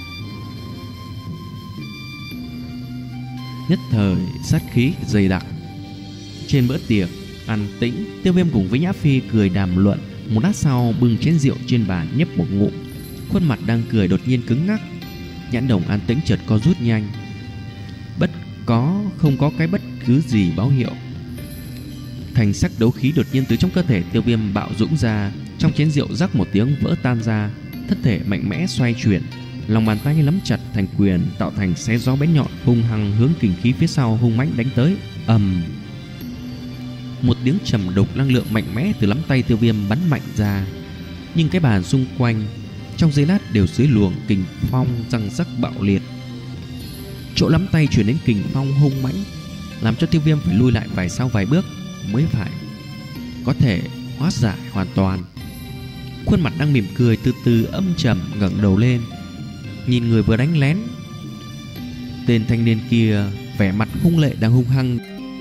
nhất thời sát khí dày đặc. Trên bữa tiệc an tĩnh, Tiêu Viêm cùng với Nhã Phi cười đàm luận. Một lát sau bưng chén rượu trên bàn nhấp một ngụm, khuôn mặt đang cười đột nhiên cứng ngắc. Nhãn đồng an tĩnh chợt co rút nhanh. Bất có không có cái bất cứ gì báo hiệu. Thành sắc đấu khí đột nhiên từ trong cơ thể Tiêu Viêm bạo dũng ra. Trong chén rượu rắc một tiếng vỡ tan ra, thân thể mạnh mẽ xoay chuyển, lòng bàn tay nắm chặt thành quyền, tạo thành xé gió bén nhọn, hung hăng hướng kình khí phía sau hung mãnh đánh tới. ầm, một tiếng trầm đục năng lượng mạnh mẽ từ nắm tay Tiêu Viêm bắn mạnh ra, nhưng cái bàn xung quanh trong giây lát đều dưới luồng kình phong răng rắc bạo liệt. Chỗ nắm tay chuyển đến kình phong hung mãnh, làm cho Tiêu Viêm phải lui lại vài sau vài bước mới phải có thể hóa giải hoàn toàn. Khuôn mặt đang mỉm cười từ từ âm trầm ngẩng đầu lên, nhìn người vừa đánh lén. Tên thanh niên kia vẻ mặt hung lệ đang hung hăng.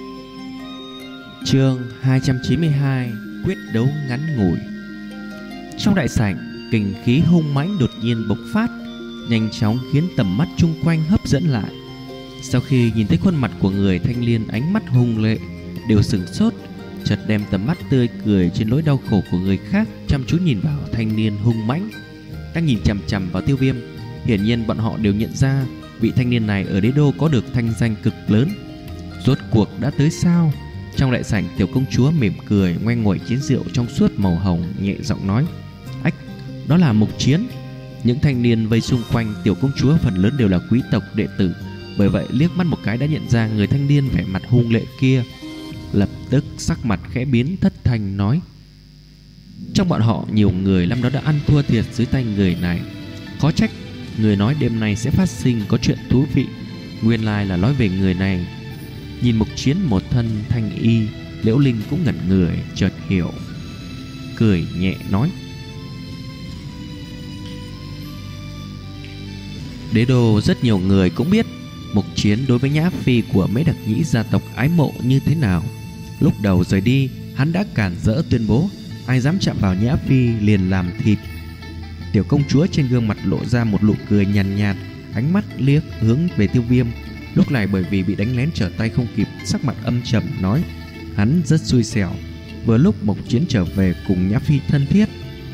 Chương hai trăm chín mươi hai, quyết đấu ngắn ngủi. Trong đại sảnh, kình khí hung mãnh đột nhiên bộc phát, nhanh chóng khiến tầm mắt chung quanh hấp dẫn lại. Sau khi nhìn thấy khuôn mặt của người thanh niên, ánh mắt hung lệ đều sửng sốt, chợt đem tầm mắt tươi cười trên nỗi đau khổ của người khác chăm chú nhìn vào thanh niên hung mãnh đang nhìn chằm chằm vào Tiêu Viêm. Hiển nhiên bọn họ đều nhận ra vị thanh niên này ở đế đô có được thanh danh cực lớn. Rốt cuộc đã tới sao? Trong đại sảnh, tiểu công chúa mỉm cười ngoe nguẩy chén rượu trong suốt màu hồng, nhẹ giọng nói: "Ách, đó là Mục Chiến." Những thanh niên vây xung quanh tiểu công chúa phần lớn đều là quý tộc đệ tử, bởi vậy liếc mắt một cái đã nhận ra người thanh niên vẻ mặt hung lệ kia. Lập tức sắc mặt khẽ biến, thất thanh nói: "Trong bọn họ nhiều người năm đó đã ăn thua thiệt dưới tay người này. Khó trách người nói đêm nay sẽ phát sinh có chuyện thú vị. Nguyên lai là nói về người này." Nhìn Mục Chiến một thân thanh y, Liễu Linh cũng ngẩn người, chợt hiểu, cười nhẹ nói: "Đế đô rất nhiều người cũng biết Mục Chiến đối với Nhã Phi của mấy đặc nhĩ gia tộc ái mộ như thế nào. Lúc đầu rời đi, hắn đã cản rỡ tuyên bố ai dám chạm vào Nhã Phi liền làm thịt." Tiểu công chúa trên gương mặt lộ ra một nụ cười nhàn nhạt, nhạt, ánh mắt liếc hướng về Tiêu Viêm. Lúc này bởi vì bị đánh lén trở tay không kịp, sắc mặt âm trầm nói: "Hắn rất xui xẻo, vừa lúc Mục Chiến trở về cùng Nhã Phi thân thiết."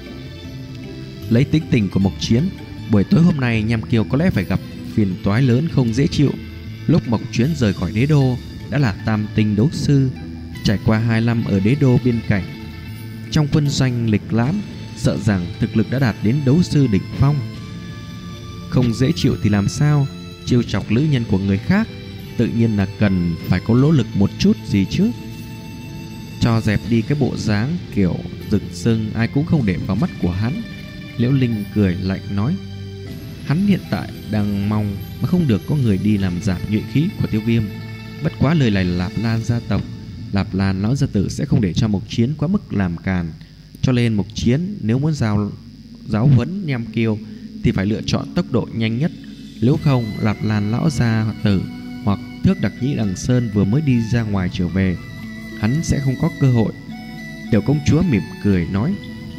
Lấy tính tình của Mục Chiến, buổi tối hôm nay Nham Kiều có lẽ phải gặp phiền toái lớn không dễ chịu. Lúc Mục Chiến rời khỏi đế đô đã là tam tinh đấu sư, trải qua hai năm ở đế đô biên cảnh, trong quân doanh lịch lãm, sợ rằng thực lực đã đạt đến đấu sư đỉnh phong. Không dễ chịu thì làm sao? Trêu chọc nữ nhân của người khác, tự nhiên là cần phải có nỗ lực một chút gì chứ. Cho dẹp đi cái bộ dáng kiểu rực rưng, ai cũng không để vào mắt của hắn. Liễu Linh cười lạnh nói: "Hắn hiện tại đang mong mà không được có người đi làm giảm nhuệ khí của Tiêu Viêm. Bất quá lời này là Lạp Lan gia tộc, Lạp Lan lão gia tử sẽ không để cho Mục Chiến quá mức làm càn. Cho nên Mục Chiến nếu muốn giáo giáo huấn Nham Kiều thì phải lựa chọn tốc độ nhanh nhất. Nếu không, Lạp Lan lão gia tử hoặc Thước Đặc Nhĩ Đằng Sơn vừa mới đi ra ngoài trở về, hắn sẽ không có cơ hội." Tiểu công chúa mỉm cười nói: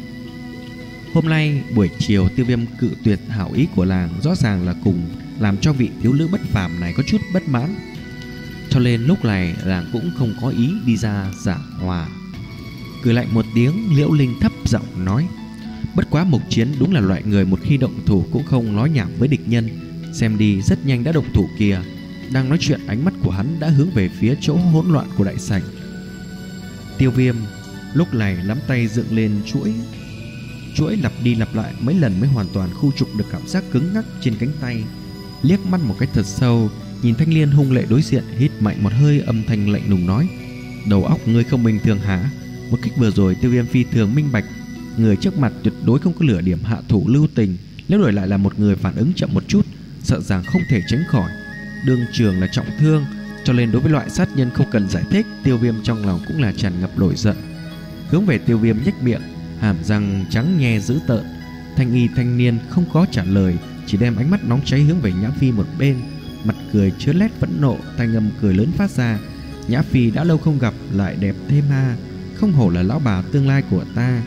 "Hôm nay buổi chiều Tiêu Viêm cự tuyệt hảo ý của làng, rõ ràng là cùng làm cho vị thiếu nữ bất phàm này có chút bất mãn. Cho nên lúc này làng cũng không có ý đi ra giảng hòa." Cười lạnh một tiếng, Liễu Linh thấp giọng nói: "Bất quá Mục Chiến đúng là loại người một khi động thủ cũng không nói nhảm với địch nhân. Xem đi, rất nhanh đã động thủ kìa." Đang nói chuyện, ánh mắt của hắn đã hướng về phía chỗ hỗn loạn của đại sảnh. Tiêu Viêm lúc này nắm tay dựng lên chuỗi chuỗi lặp đi lặp lại mấy lần mới hoàn toàn khu trục được cảm giác cứng ngắc trên cánh tay. Liếc mắt một cách thật sâu nhìn thanh niên hung lệ đối diện, hít mạnh một hơi, âm thanh lạnh lùng nói: "Đầu óc ngươi không bình thường hả?" Một kích vừa rồi Tiêu Viêm phi thường minh bạch, người trước mặt tuyệt đối không có lửa điểm hạ thủ lưu tình, Nếu đổi lại là một người phản ứng chậm một chút, sợ rằng không thể tránh khỏi đương trường là trọng thương. Cho nên đối với loại sát nhân không cần giải thích, Tiêu Viêm trong lòng cũng là tràn ngập nổi giận. Hướng về Tiêu Viêm nhếch miệng, hàm răng trắng nhe dữ tợn. Thanh y thanh niên không có trả lời, chỉ đem ánh mắt nóng cháy hướng về Nhã Phi một bên, mặt cười chứa lét phẫn nộ, thanh âm cười lớn phát ra. Nhã Phi đã lâu không gặp, lại đẹp thêm ha, không hổ là lão bà tương lai của ta.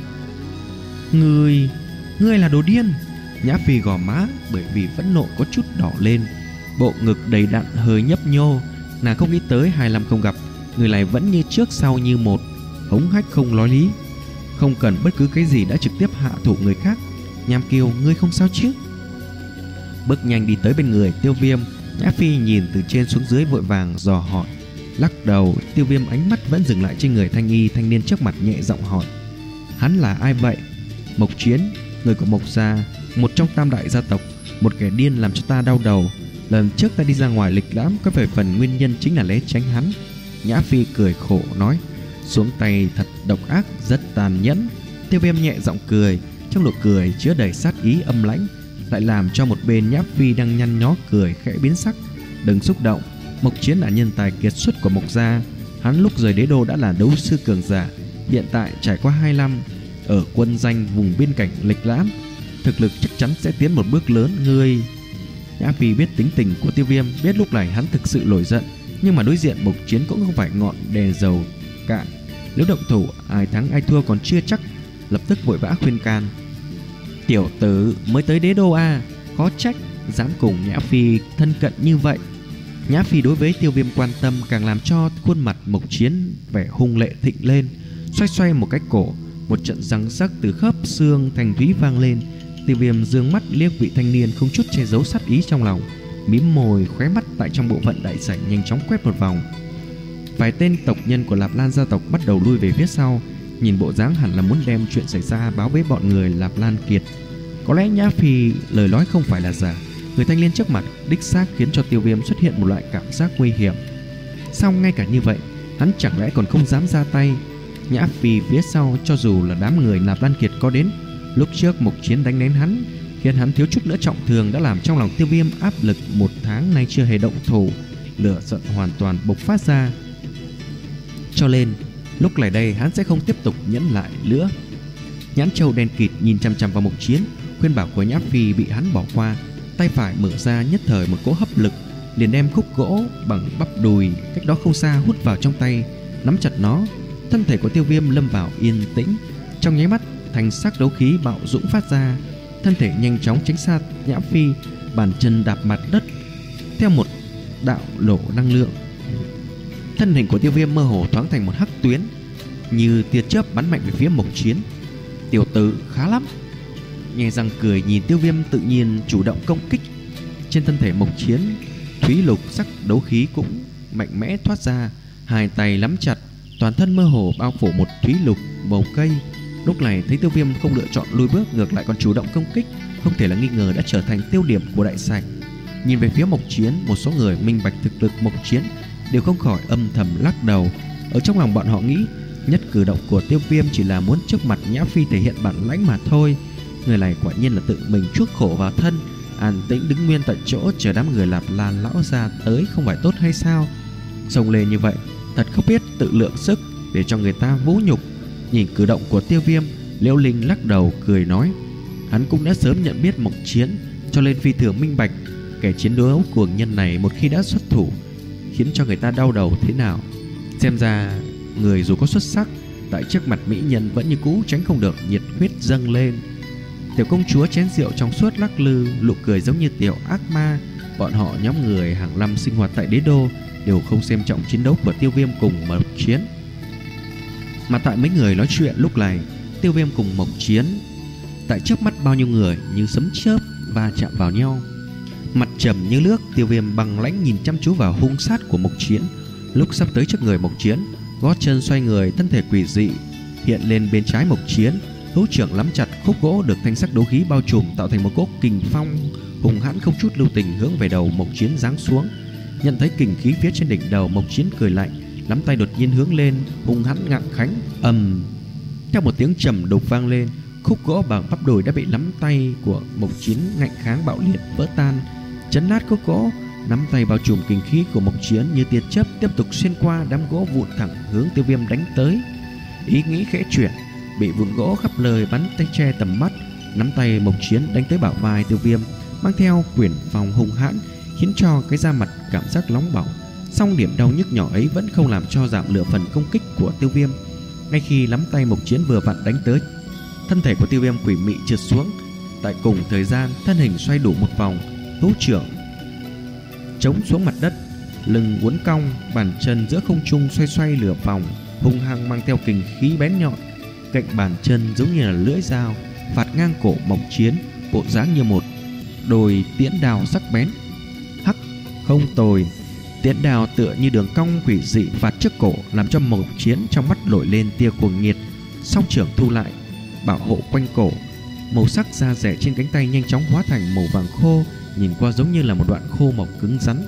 Ngươi, ngươi là đồ điên. Nhã Phi gò má bởi vì phẫn nộ có chút đỏ lên, bộ ngực đầy đặn hơi nhấp nhô. Nàng không nghĩ tới hai năm không gặp, người này vẫn như trước sau như một, hống hách không nói lý, không cần bất cứ cái gì đã trực tiếp hạ thủ người khác. Nham Kiều, ngươi không sao chứ? Bước nhanh đi tới bên người Tiêu Viêm, Nhã Phi nhìn từ trên xuống dưới vội vàng dò hỏi. Lắc đầu, Tiêu Viêm ánh mắt vẫn dừng lại trên người thanh y thanh niên trước mặt, nhẹ giọng hỏi: hắn là ai vậy? Mộc Chiến, người của Mộc gia, một trong tam đại gia tộc, một kẻ điên làm cho ta đau đầu. Lần trước ta đi ra ngoài lịch lãm, có phải phần nguyên nhân chính là né tránh hắn? Nhã Phi cười khổ nói. Xuống tay thật độc ác, rất tàn nhẫn. Tiêu Viêm nhẹ giọng cười, trong nụ cười chứa đầy sát ý âm lãnh, lại làm cho một bên Nhã Phi đang nhăn nhó cười khẽ biến sắc. Đừng xúc động, Mộc Chiến là nhân tài kiệt xuất của Mộc gia. Hắn lúc rời đế đô đã là đấu sư cường giả, hiện tại trải qua hai năm ở quân danh vùng biên cảnh lịch lãm, thực lực chắc chắn sẽ tiến một bước lớn. Ngươi... Nhã Phi biết tính tình của Tiêu Viêm, biết lúc này hắn thực sự nổi giận, nhưng mà đối diện Mộc Chiến cũng không phải ngọn đèn dầu cạn, nếu động thủ ai thắng ai thua còn chưa chắc. Lập tức vội vã khuyên can. Tiểu tử mới tới đế đô à, khó trách dám cùng Nhã Phi thân cận như vậy. Nhã Phi đối với Tiêu Viêm quan tâm càng làm cho khuôn mặt Mộc Chiến vẻ hung lệ thịnh lên, xoay xoay một cái cổ, một trận răng sắc từ khớp xương thành thúy vang lên. Tiêu Viêm dương mắt liếc vị thanh niên không chút che giấu sát ý trong lòng, mím môi khóe mắt tại trong bộ phận đại sảnh nhanh chóng quét một vòng. Vài tên tộc nhân của Lạp Lan gia tộc bắt đầu lui về phía sau, nhìn bộ dáng hẳn là muốn đem chuyện xảy ra báo với bọn người Lạp Lan Kiệt. Có lẽ Nhã Phi lời nói không phải là giả, người thanh niên trước mặt đích xác khiến cho Tiêu Viêm xuất hiện một loại cảm giác nguy hiểm. Song ngay cả như vậy, hắn chẳng lẽ còn không dám ra tay? Nhã Phi phía sau, cho dù là đám người Lạp Lan Kiệt có đến, lúc trước Mộc Chiến đánh đến hắn, khiến hắn thiếu chút nữa trọng thương, đã làm trong lòng Tiêu Viêm áp lực một tháng nay chưa hề động thủ, lửa giận hoàn toàn bộc phát ra. Cho nên lúc này đây hắn sẽ không tiếp tục nhẫn lại nữa. Nhãn châu đen kịt nhìn chằm chằm vào Mộc Chiến, khuyên bảo của Nhã Phi bị hắn bỏ qua. Tay phải mở ra, nhất thời một cỗ hấp lực liền đem khúc gỗ bằng bắp đùi cách đó không xa hút vào trong tay, nắm chặt nó. Thân thể của Tiêu Viêm lâm vào yên tĩnh, trong nháy mắt thành sắc đấu khí bạo dũng phát ra, thân thể nhanh chóng tránh xa Nhã Phi, bàn chân đạp mặt đất theo một đạo lộ năng lượng. Thân hình của Tiêu Viêm mơ hồ thoáng thành một hắc tuyến, như tia chớp bắn mạnh về phía Mộc Chiến. Tiểu tử khá lắm. Nhe răng cười nhìn Tiêu Viêm tự nhiên chủ động công kích. Trên thân thể Mộc Chiến, thúy lục sắc đấu khí cũng mạnh mẽ thoát ra, hai tay nắm chặt, toàn thân mơ hồ bao phủ một thúy lục bầu cây. Lúc này thấy Tiêu Viêm không lựa chọn lùi bước, ngược lại còn chủ động công kích, không thể là nghi ngờ đã trở thành tiêu điểm của đại sảnh. Nhìn về phía Mộc Chiến, một số người minh bạch thực lực Mộc Chiến đều không khỏi âm thầm lắc đầu. Ở trong lòng bọn họ nghĩ, nhất cử động của Tiêu Viêm chỉ là muốn trước mặt Nhã Phi thể hiện bản lãnh mà thôi. Người này quả nhiên là tự mình chuốc khổ vào thân, an tĩnh đứng nguyên tại chỗ chờ đám người Lạp Lan lão gia tới không phải tốt hay sao? Xông lên như vậy thật không biết tự lượng sức, để cho người ta vũ nhục. Nhìn cử động của Tiêu Viêm, Liễu Linh lắc đầu cười nói, hắn cũng đã sớm nhận biết Mộc Chiến, cho nên phi thường minh bạch kẻ chiến đấu cuồng nhân này một khi đã xuất thủ khiến cho người ta đau đầu thế nào. Xem ra người dù có xuất sắc, tại trước mặt mỹ nhân vẫn như cũ tránh không được nhiệt huyết dâng lên. Tiểu công chúa chén rượu trong suốt lắc lư, nụ cười giống như tiểu ác ma. Bọn họ nhóm người hàng năm sinh hoạt tại đế đô đều không xem trọng chiến đấu của Tiêu Viêm cùng Mộc Chiến. Mà tại mấy người nói chuyện lúc này, Tiêu Viêm cùng Mộc Chiến tại trước mắt bao nhiêu người như sấm chớp va chạm vào nhau. Mặt trầm như nước, Tiêu Viêm bằng lãnh nhìn chăm chú vào hung sát của Mộc Chiến. Lúc sắp tới trước người Mộc Chiến, gót chân xoay người, thân thể quỷ dị hiện lên bên trái Mộc Chiến, hữu trưởng nắm chặt khúc gỗ được thanh sắc đấu khí bao trùm, tạo thành một cỗ kình phong hùng hãn không chút lưu tình hướng về đầu Mộc Chiến giáng xuống. Nhận thấy kình khí phía trên đỉnh đầu, Mộc Chiến cười lạnh, nắm tay đột nhiên hướng lên, hung hãn ngạng khánh. Ầm! Theo một tiếng trầm đục vang lên, Khúc gỗ bằng bắp đùi đã bị nắm tay của Mộc Chiến ngạnh kháng bạo liệt vỡ tan. Chấn nát khúc gỗ, nắm tay bao trùm kinh khí của Mộc Chiến như tia chớp tiếp tục xuyên qua đám gỗ vụn thẳng hướng Tiêu Viêm đánh tới. Ý nghĩ khẽ chuyển, bị vụn gỗ khắp nơi bắn tay che tầm mắt. Nắm tay Mộc Chiến đánh tới bả vai Tiêu Viêm, mang theo quyền phòng hung hãn, khiến cho cái da mặt cảm giác nóng bỏng. Song điểm đau nhức nhỏ ấy vẫn không làm cho giảm lửa phần công kích của Tiêu Viêm. Ngay khi nắm tay Mộc Chiến vừa vặn đánh tới, thân thể của Tiêu Viêm quỷ mị trượt xuống. Tại cùng thời gian, thân hình xoay đủ một vòng, hữu trưởng chống xuống mặt đất, lưng uốn cong, bàn chân giữa không trung xoay xoay lửa vòng, hung hăng mang theo kình khí bén nhọn. Cạnh bàn chân giống như là lưỡi dao phạt ngang cổ Mộc Chiến, bộ dáng như một đồi tiễn đào sắc bén. Hắc, không tồi. Tiễn đào tựa như đường cong quỷ dị phạt trước cổ, làm cho Mộc Chiến trong mắt nổi lên tia cuồng nhiệt. Song trưởng thu lại, bảo hộ quanh cổ. Màu sắc da rẻ trên cánh tay nhanh chóng hóa thành màu vàng khô, nhìn qua giống như là một đoạn khô mộc cứng rắn.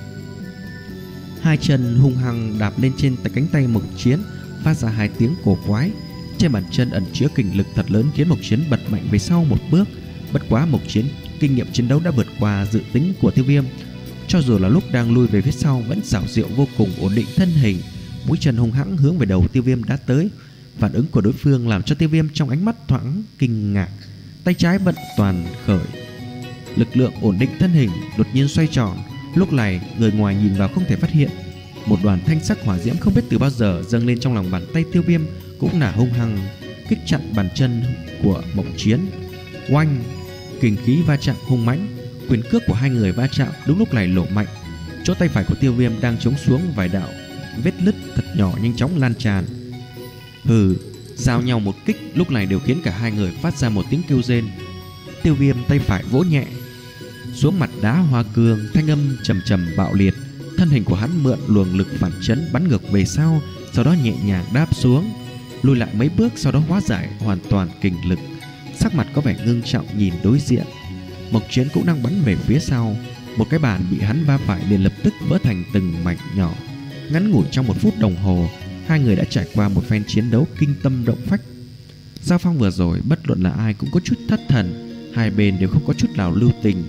Hai chân hung hăng đạp lên trên cánh tay Mộc Chiến, phát ra hai tiếng cổ quái. Trên bàn chân ẩn chứa kình lực thật lớn, khiến Mộc Chiến bật mạnh về sau một bước. Bất quá Mộc Chiến kinh nghiệm chiến đấu đã vượt qua dự tính của Tiêu Viêm, cho dù là lúc đang lui về phía sau vẫn xảo diệu vô cùng, ổn định thân hình. Mũi chân hung hãng hướng về đầu Tiêu Viêm đã tới. Phản ứng của đối phương làm cho Tiêu Viêm trong ánh mắt thoáng kinh ngạc. Tay trái vận toàn khởi, lực lượng ổn định thân hình, đột nhiên xoay tròn. Lúc này người ngoài nhìn vào không thể phát hiện, một đoàn thanh sắc hỏa diễm không biết từ bao giờ dâng lên trong lòng bàn tay Tiêu Viêm, cũng là hung hăng kích chặn bàn chân của Mộc Chiến. Oanh, kình khí va chạm hung mãnh, quyền cước của hai người va chạm đúng lúc này lộ mạnh. Chỗ tay phải của Tiêu Viêm đang chống xuống vài đạo vết nứt thật nhỏ nhanh chóng lan tràn. Hừ, giao nhau một kích lúc này đều khiến cả hai người phát ra một tiếng kêu rên. Tiêu Viêm tay phải vỗ nhẹ xuống mặt đá hoa cương, thanh âm trầm trầm bạo liệt. Thân hình của hắn mượn luồng lực phản chấn bắn ngược về sau, sau đó nhẹ nhàng đáp xuống, lùi lại mấy bước, sau đó hóa giải hoàn toàn kình lực. Sắc mặt có vẻ ngưng trọng nhìn đối diện. Mộc Chiến cũng đang bắn về phía sau, một cái bàn bị hắn va phải liền lập tức vỡ thành từng mảnh nhỏ. Ngắn ngủi trong một phút đồng hồ, hai người đã trải qua một phen chiến đấu kinh tâm động phách. Giao phong vừa rồi bất luận là ai cũng có chút thất thần, hai bên đều không có chút nào lưu tình.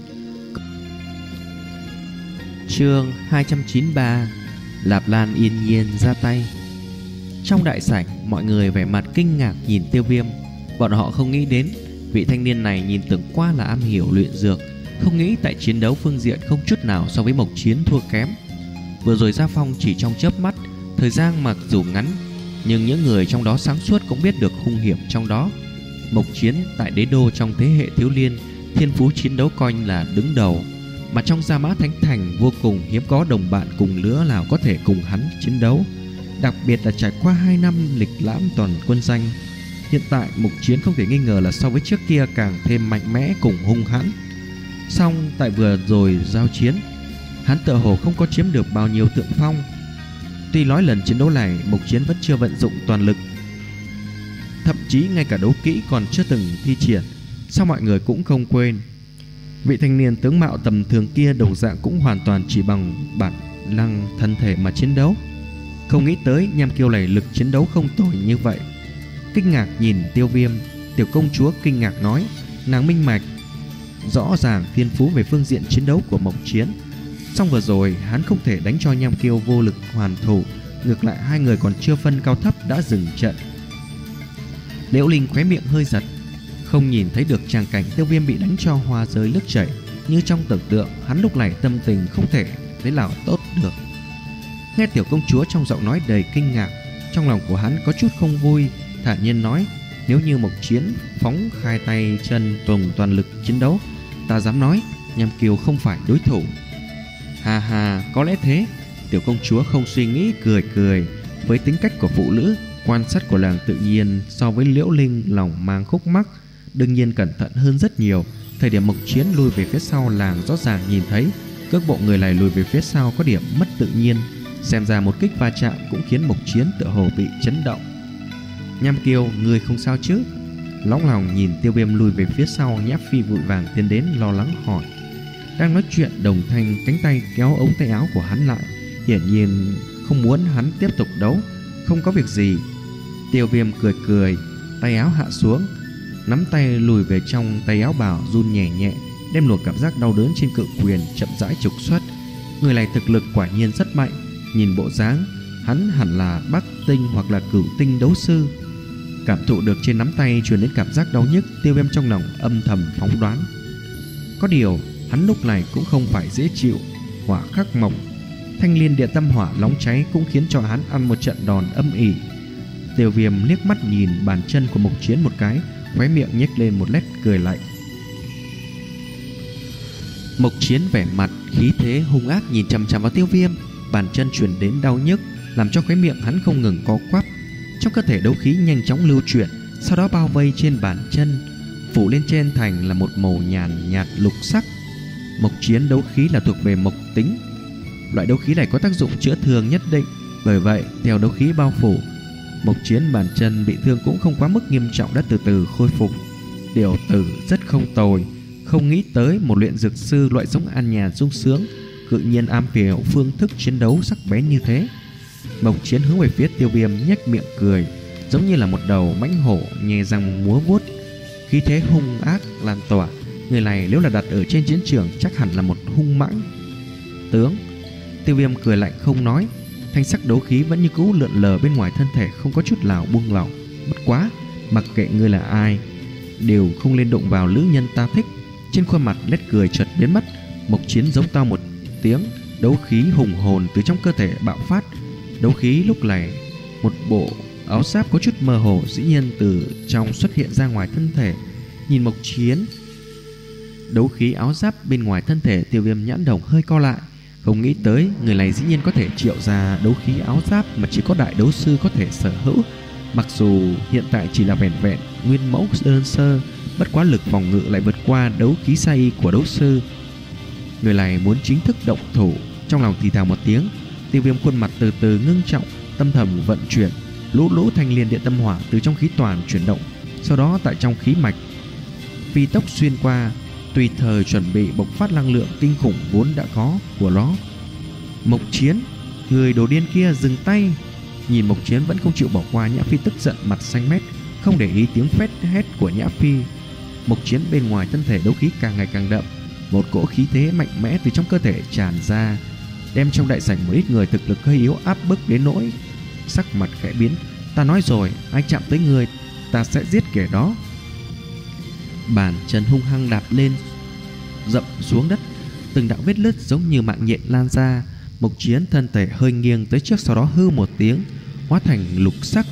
Chương hai trăm chín mươi ba, Lạp Lan yên nhiên ra tay. Trong đại sảnh, mọi người vẻ mặt kinh ngạc nhìn Tiêu Viêm. Bọn họ không nghĩ đến vị thanh niên này nhìn tưởng qua là am hiểu luyện dược, không nghĩ tại chiến đấu phương diện không chút nào so với Mộc Chiến thua kém. Vừa rồi giao phong chỉ trong chớp mắt, thời gian mặc dù ngắn, nhưng những người trong đó sáng suốt cũng biết được hung hiểm trong đó. Mộc Chiến tại đế đô trong thế hệ thiếu niên, thiên phú chiến đấu coi là đứng đầu, mà trong Gia Mã Thánh Thành vô cùng hiếm có đồng bạn cùng lứa nào có thể cùng hắn chiến đấu. Đặc biệt là trải qua hai năm lịch lãm toàn quân danh, hiện tại Mộc Chiến không thể nghi ngờ là so với trước kia càng thêm mạnh mẽ cùng hung hãn. Song tại vừa rồi giao chiến, hắn tựa hồ không có chiếm được bao nhiêu thượng phong. Tuy nói lần chiến đấu này Mộc Chiến vẫn chưa vận dụng toàn lực, thậm chí ngay cả đấu kỹ còn chưa từng thi triển, sao mọi người cũng không quên vị thanh niên tướng mạo tầm thường kia đồng dạng cũng hoàn toàn chỉ bằng bản năng thân thể mà chiến đấu. Không nghĩ tới Nham Kiêu này lực chiến đấu không tồi như vậy. Kinh ngạc nhìn Tiêu Viêm, tiểu công chúa kinh ngạc nói, nàng minh mạch rõ ràng thiên phú về phương diện chiến đấu của Mộc Chiến. Song vừa rồi hắn không thể đánh cho Nham Kiêu vô lực hoàn thủ, ngược lại hai người còn chưa phân cao thấp đã dừng trận. Liễu Linh khóe miệng hơi giật, không nhìn thấy được tràng cảnh Tiêu Viêm bị đánh cho hoa rơi nước chảy như trong tưởng tượng. Hắn lúc này tâm tình không thể thế nào tốt được. Nghe tiểu công chúa trong giọng nói đầy kinh ngạc, trong lòng của hắn có chút không vui, thản nhiên nói, nếu như Mộc Chiến phóng khai tay chân tuồng toàn lực chiến đấu, ta dám nói Nham Kiêu không phải đối thủ. Hà hà, có lẽ thế. Tiểu công chúa không suy nghĩ cười cười. Với tính cách của phụ nữ, quan sát của nàng tự nhiên so với Liễu Linh lòng mang khúc mắc, đương nhiên cẩn thận hơn rất nhiều. Thời điểm Mộc Chiến lùi về phía sau, làng rõ ràng nhìn thấy cước bộ người này lùi về phía sau có điểm mất tự nhiên. Xem ra một kích va chạm cũng khiến Mộc Chiến tựa hồ bị chấn động. Nham Kiêu, người không sao chứ? Lóng lòng nhìn Tiêu Viêm lùi về phía sau, Nhã Phi vội vàng tiến đến lo lắng hỏi. Đang nói chuyện, Đồng Thanh cánh tay kéo ống tay áo của hắn lại, hiển nhiên không muốn hắn tiếp tục đấu. Không có việc gì. Tiêu Viêm cười cười, tay áo hạ xuống, nắm tay lùi về trong tay áo bào, run nhẹ nhẹ, đem luồng cảm giác đau đớn trên cự quyền chậm rãi trục xuất. Người này thực lực quả nhiên rất mạnh, nhìn bộ dáng hắn hẳn là Bắc Tinh hoặc là Cửu Tinh đấu sư. Cảm thụ được trên nắm tay truyền đến cảm giác đau nhức, Tiêu Viêm trong lòng âm thầm phóng đoán. Có điều hắn lúc này cũng không phải dễ chịu. Hỏa khắc mộc, thanh liên địa tâm hỏa nóng cháy cũng khiến cho hắn ăn một trận đòn âm ỉ. Tiêu Viêm liếc mắt nhìn bàn chân của Mộc Chiến một cái, khóe miệng nhếch lên một nét cười lạnh. Mộc Chiến vẻ mặt khí thế hung ác nhìn chằm chằm vào Tiêu Viêm, bàn chân truyền đến đau nhức làm cho khóe miệng hắn không ngừng co quắp. Trong cơ thể đấu khí nhanh chóng lưu chuyển, sau đó bao vây trên bàn chân, phủ lên trên thành là một màu nhàn nhạt lục sắc. Mộc Chiến đấu khí là thuộc về mộc tính, loại đấu khí này có tác dụng chữa thương nhất định. Bởi vậy theo đấu khí bao phủ, Mộc Chiến bàn chân bị thương cũng không quá mức nghiêm trọng, đã từ từ khôi phục. Tiểu tử rất không tồi, không nghĩ tới một luyện dược sư loại giống an nhàn sung sướng, tự nhiên am hiểu phương thức chiến đấu sắc bén như thế. Mộc Chiến hướng về phía Tiêu Viêm nhếch miệng cười, giống như là một đầu mãnh hổ nhè răng múa vuốt, khí thế hung ác lan tỏa. Người này nếu là đặt ở trên chiến trường chắc hẳn là một hung mãnh tướng. Tiêu Viêm cười lạnh không nói, thanh sắc đấu khí vẫn như cũ lượn lờ bên ngoài thân thể, không có chút nào buông lỏng. Bất quá, mặc kệ ngươi là ai, đều không lên đụng vào nữ nhân ta thích. Trên khuôn mặt nét cười chợt biến mất. Mộc Chiến giống to một tiếng, đấu khí hùng hồn từ trong cơ thể bạo phát. Đấu khí lúc này, một bộ áo giáp có chút mơ hồ dĩ nhiên từ trong xuất hiện ra ngoài thân thể. Nhìn Mộc Chiến đấu khí áo giáp bên ngoài thân thể, Tiêu Viêm nhãn đồng hơi co lại. Không nghĩ tới người này dĩ nhiên có thể triệu ra đấu khí áo giáp mà chỉ có đại đấu sư có thể sở hữu. Mặc dù hiện tại chỉ là vẹn vẹn nguyên mẫu đơn sơ, bất quá lực phòng ngự lại vượt qua đấu khí sa y của đấu sư. Người này muốn chính thức động thủ. Trong lòng thì thào một tiếng, Tiêu Viêm khuôn mặt từ từ ngưng trọng, tâm thầm vận chuyển lũ lũ thanh liên địa tâm hỏa từ trong khí toàn chuyển động, sau đó tại trong khí mạch phi tốc xuyên qua, tùy thời chuẩn bị bộc phát năng lượng kinh khủng vốn đã có của nó. Mộc Chiến, người đồ điên kia dừng tay! Nhìn Mộc Chiến vẫn không chịu bỏ qua, Nhã Phi tức giận mặt xanh mét, không để ý tiếng phét hét của Nhã Phi. Mộc Chiến bên ngoài thân thể đấu khí càng ngày càng đậm, một cỗ khí thế mạnh mẽ từ trong cơ thể tràn ra, đem trong đại sảnh một ít người thực lực hơi yếu áp bức đến nỗi sắc mặt khẽ biến. Ta nói rồi, ai chạm tới người ta sẽ giết kẻ đó. Bàn chân hung hăng đạp lên, dậm xuống đất, từng đạo vết lứt giống như mạng nhện lan ra. Mộc Chiến thân thể hơi nghiêng tới trước, sau đó hư một tiếng, hóa thành lục sắc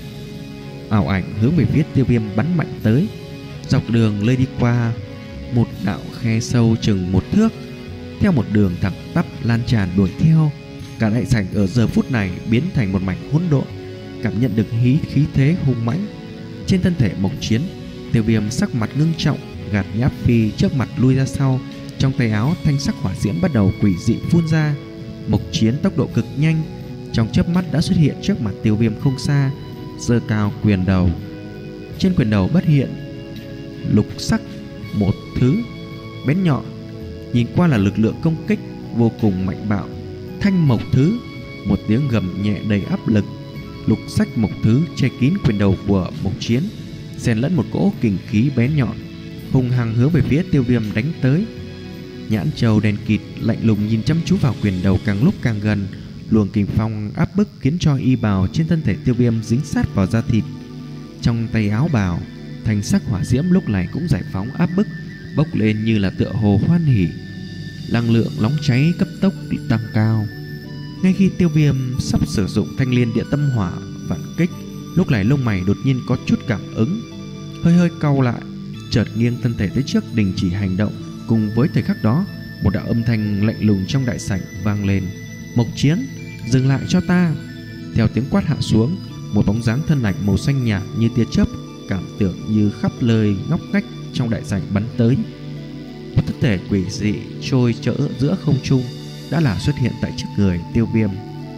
ảo ảnh hướng về phía Tiêu Viêm bắn mạnh tới. Dọc đường lơi đi qua một đạo khe sâu chừng một thước, theo một đường thẳng tắp lan tràn đuổi theo. Cả đại sảnh ở giờ phút này biến thành một mảnh hỗn độn. Cảm nhận được hí khí thế hung mãnh trên thân thể Mộc Chiến, Tiêu Viêm sắc mặt ngưng trọng, gạt Nhã Phi trước mặt lui ra sau. Trong tay áo thanh sắc hỏa diễm bắt đầu quỷ dị phun ra. Mộc Chiến tốc độ cực nhanh, trong chớp mắt đã xuất hiện trước mặt Tiêu Viêm không xa, giơ cao quyền đầu. Trên quyền đầu bất hiện lục sắc một thứ bén nhọn, nhìn qua là lực lượng công kích vô cùng mạnh bạo. Thanh mộc thứ, một tiếng gầm nhẹ đầy áp lực. Lục sắc mộc thứ che kín quyền đầu của Mộc Chiến, xen lẫn một cỗ kình khí bén nhọn, hung hăng hướng về phía Tiêu Viêm đánh tới. Nhãn châu đen kịt lạnh lùng nhìn chăm chú vào quyền đầu, càng lúc càng gần. Luồng kình phong áp bức khiến cho y bào trên thân thể Tiêu Viêm dính sát vào da thịt. Trong tay áo bào, thanh sắc hỏa diễm lúc này cũng giải phóng áp bức, bốc lên như là tựa hồ hoan hỉ. Năng lượng nóng cháy cấp tốc tăng cao. Ngay khi Tiêu Viêm sắp sử dụng thanh liên địa tâm hỏa phản kích, lúc này lông mày đột nhiên có chút cảm ứng, hơi hơi cau lại, chợt nghiêng thân thể tới trước đình chỉ hành động. Cùng với thời khắc đó, một đạo âm thanh lạnh lùng trong đại sảnh vang lên: Mộc Chiến, dừng lại cho ta! Theo tiếng quát hạ xuống, một bóng dáng thân ảnh màu xanh nhạt như tia chớp, cảm tưởng như khắp nơi ngóc ngách trong đại sảnh bắn tới. Một thân thể quỷ dị trôi chở giữa không trung đã là xuất hiện tại trước người Tiêu Viêm.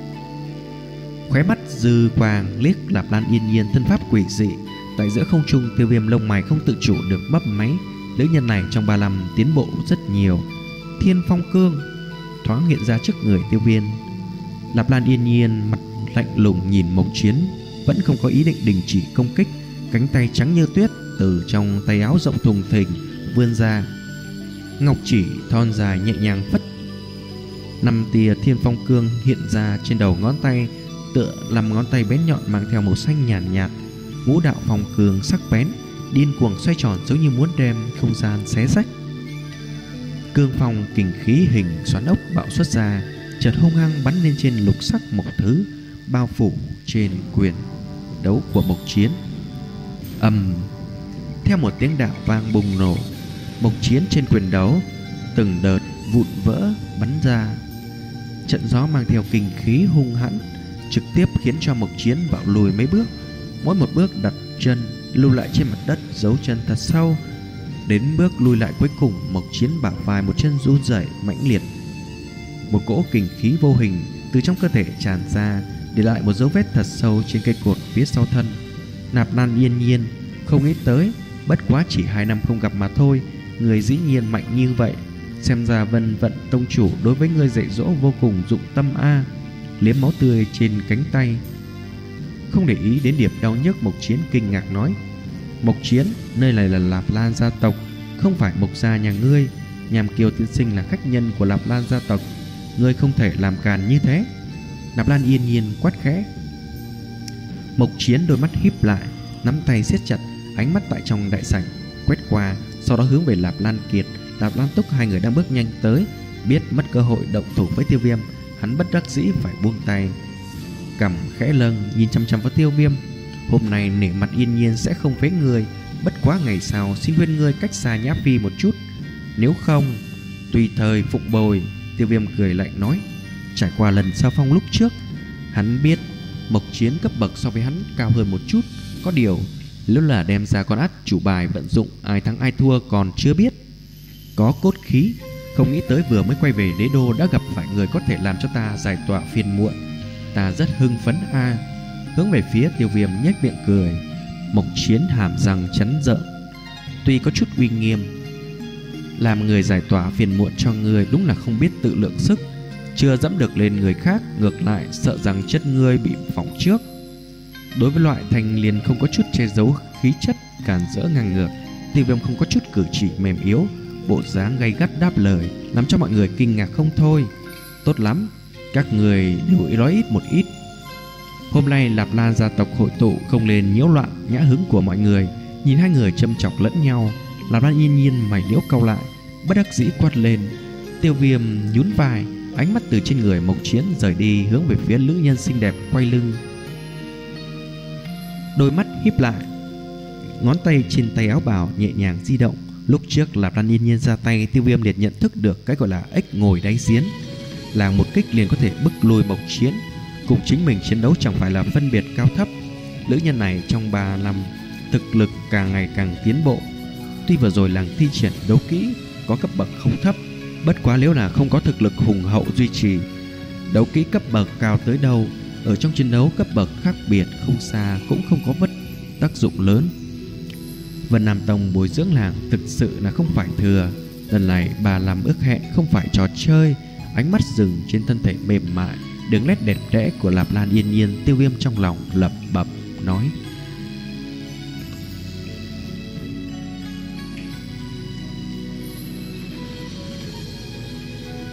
Khóe mắt dư quang liếc Lạp Lan Yên Nhiên thân pháp quỷ dị tại giữa không trung. Tiêu Viêm lông mày không tự chủ được mấp máy. Nữ nhân này trong ba năm tiến bộ rất nhiều. Thiên Phong Cương thoáng hiện ra trước người Tiêu Viêm. Lạp Lan Yên Nhiên mặt lạnh lùng nhìn Mộc Chiến, vẫn không có ý định đình chỉ công kích. cánh tay trắng như tuyết từ trong tay áo rộng thùng thình vươn ra, ngọc chỉ thon dài nhẹ nhàng phất. Năm tia thiên phong cương hiện ra trên đầu ngón tay, tựa năm ngón tay bén nhọn mang theo màu xanh nhàn nhạt, nhạt. Ngũ đạo phong cương sắc bén, điên cuồng xoay tròn giống như muốn đem không gian xé rách. Cương phong kình khí hình xoắn ốc bạo xuất ra, chợt hung hăng bắn lên trên lục sắc mộc thứ, bao phủ trên quyền đấu của Mộc Chiến. Ầm, theo một tiếng đạo vang bùng nổ, Mộc Chiến trên quyền đấu từng đợt vụn vỡ bắn ra. Trận gió mang theo kình khí hung hãn, trực tiếp khiến cho Mộc Chiến bạo lùi mấy bước. Mỗi một bước đặt chân lưu lại trên mặt đất dấu chân thật sâu. Đến bước lui lại cuối cùng, Mộc Chiến bả vai một chân run rẩy mãnh liệt. Một cỗ kình khí vô hình từ trong cơ thể tràn ra, để lại một dấu vết thật sâu trên cây cột phía sau thân. Nạp Lan yên nhiên không nghĩ tới, bất quá chỉ hai năm không gặp mà thôi, người dĩ nhiên mạnh như vậy. Xem ra Vân Vận tông chủ đối với người dạy dỗ vô cùng dụng tâm a. Liếm máu tươi trên cánh tay, không để ý đến điểm đau nhức, Mộc Chiến kinh ngạc nói: Mộc Chiến, nơi này là Lạp Lan gia tộc, không phải Mộc gia nhà ngươi. Nhàm Kiều tiên sinh là khách nhân của Lạp Lan gia tộc, ngươi không thể làm càn như thế. Nạp Lan yên nhiên quát khẽ. Mộc Chiến đôi mắt híp lại, nắm tay siết chặt, ánh mắt tại trong đại sảnh quét qua, sau đó hướng về Lạp Lan Kiệt, Lạp Lan Túc hai người đang bước nhanh tới. Biết mất cơ hội động thủ với Tiêu Viêm, hắn bất đắc dĩ phải buông tay, cằm khẽ lâng nhìn chăm chăm vào Tiêu Viêm. Hôm nay nể mặt yên nhiên sẽ không phế người, bất quá ngày sau xin khuyên ngươi cách xa Nhã Phi một chút, nếu không tùy thời phụng bồi. Tiêu Viêm cười lạnh nói. Trải qua lần giao phong lúc trước, hắn biết Mộc Chiến cấp bậc so với hắn cao hơn một chút. Có điều nếu là đem ra con át chủ bài vận dụng, ai thắng ai thua còn chưa biết. Có cốt khí, không nghĩ tới vừa mới quay về đế đô đã gặp phải người có thể làm cho ta giải tỏa phiền muộn. Ta rất hưng phấn a. Hướng về phía Tiêu Viêm nhếch miệng cười. Mộc Chiến hàm răng chắn rợn. Tuy có chút uy nghiêm, làm người giải tỏa phiền muộn cho người đúng là không biết tự lượng sức, chưa dẫm được lên người khác, ngược lại sợ rằng chất ngươi bị phỏng trước. Đối với loại thanh liền không có chút che giấu khí chất càn rỡ ngang ngược, Tiêu Viêm không có chút cử chỉ mềm yếu, bộ dáng gay gắt đáp lời, làm cho mọi người kinh ngạc không thôi. Tốt lắm, các người đều nói ít một ít. Hôm nay Lạp Lan gia tộc hội tụ, không nên nhiễu loạn nhã hứng của mọi người. Nhìn hai người châm chọc lẫn nhau, Lạp Lan yên nhiên mày liễu cau lại, bất đắc dĩ quát lên. Tiêu Viêm nhún vai, ánh mắt từ trên người Mộc Chiến rời đi, hướng về phía nữ nhân xinh đẹp quay lưng. Đôi mắt híp lại, ngón tay trên tay áo bào nhẹ nhàng di động. Lúc trước Lạp Lan yên nhiên ra tay, Tiêu Viêm liền nhận thức được cái gọi là ếch ngồi đáy giếng, là một kích liền có thể bức lùi Mộc Chiến. Cùng chính mình chiến đấu chẳng phải là phân biệt cao thấp. Nữ nhân này trong ba năm thực lực càng ngày càng tiến bộ. Tuy vừa rồi làng thi triển đấu kỹ có cấp bậc không thấp, bất quá nếu là không có thực lực hùng hậu duy trì, đấu kỹ cấp bậc cao tới đâu, ở trong chiến đấu cấp bậc khác biệt không xa cũng không có bất tác dụng lớn. Vân Nam Tông bồi dưỡng làng thực sự là không phải thừa. Lần này bà làm ước hẹn không phải trò chơi. Ánh mắt dừng trên thân thể mềm mại, đường nét đẹp đẽ của Lạp Lan yên nhiên, Tiêu Viêm trong lòng lẩm bẩm nói.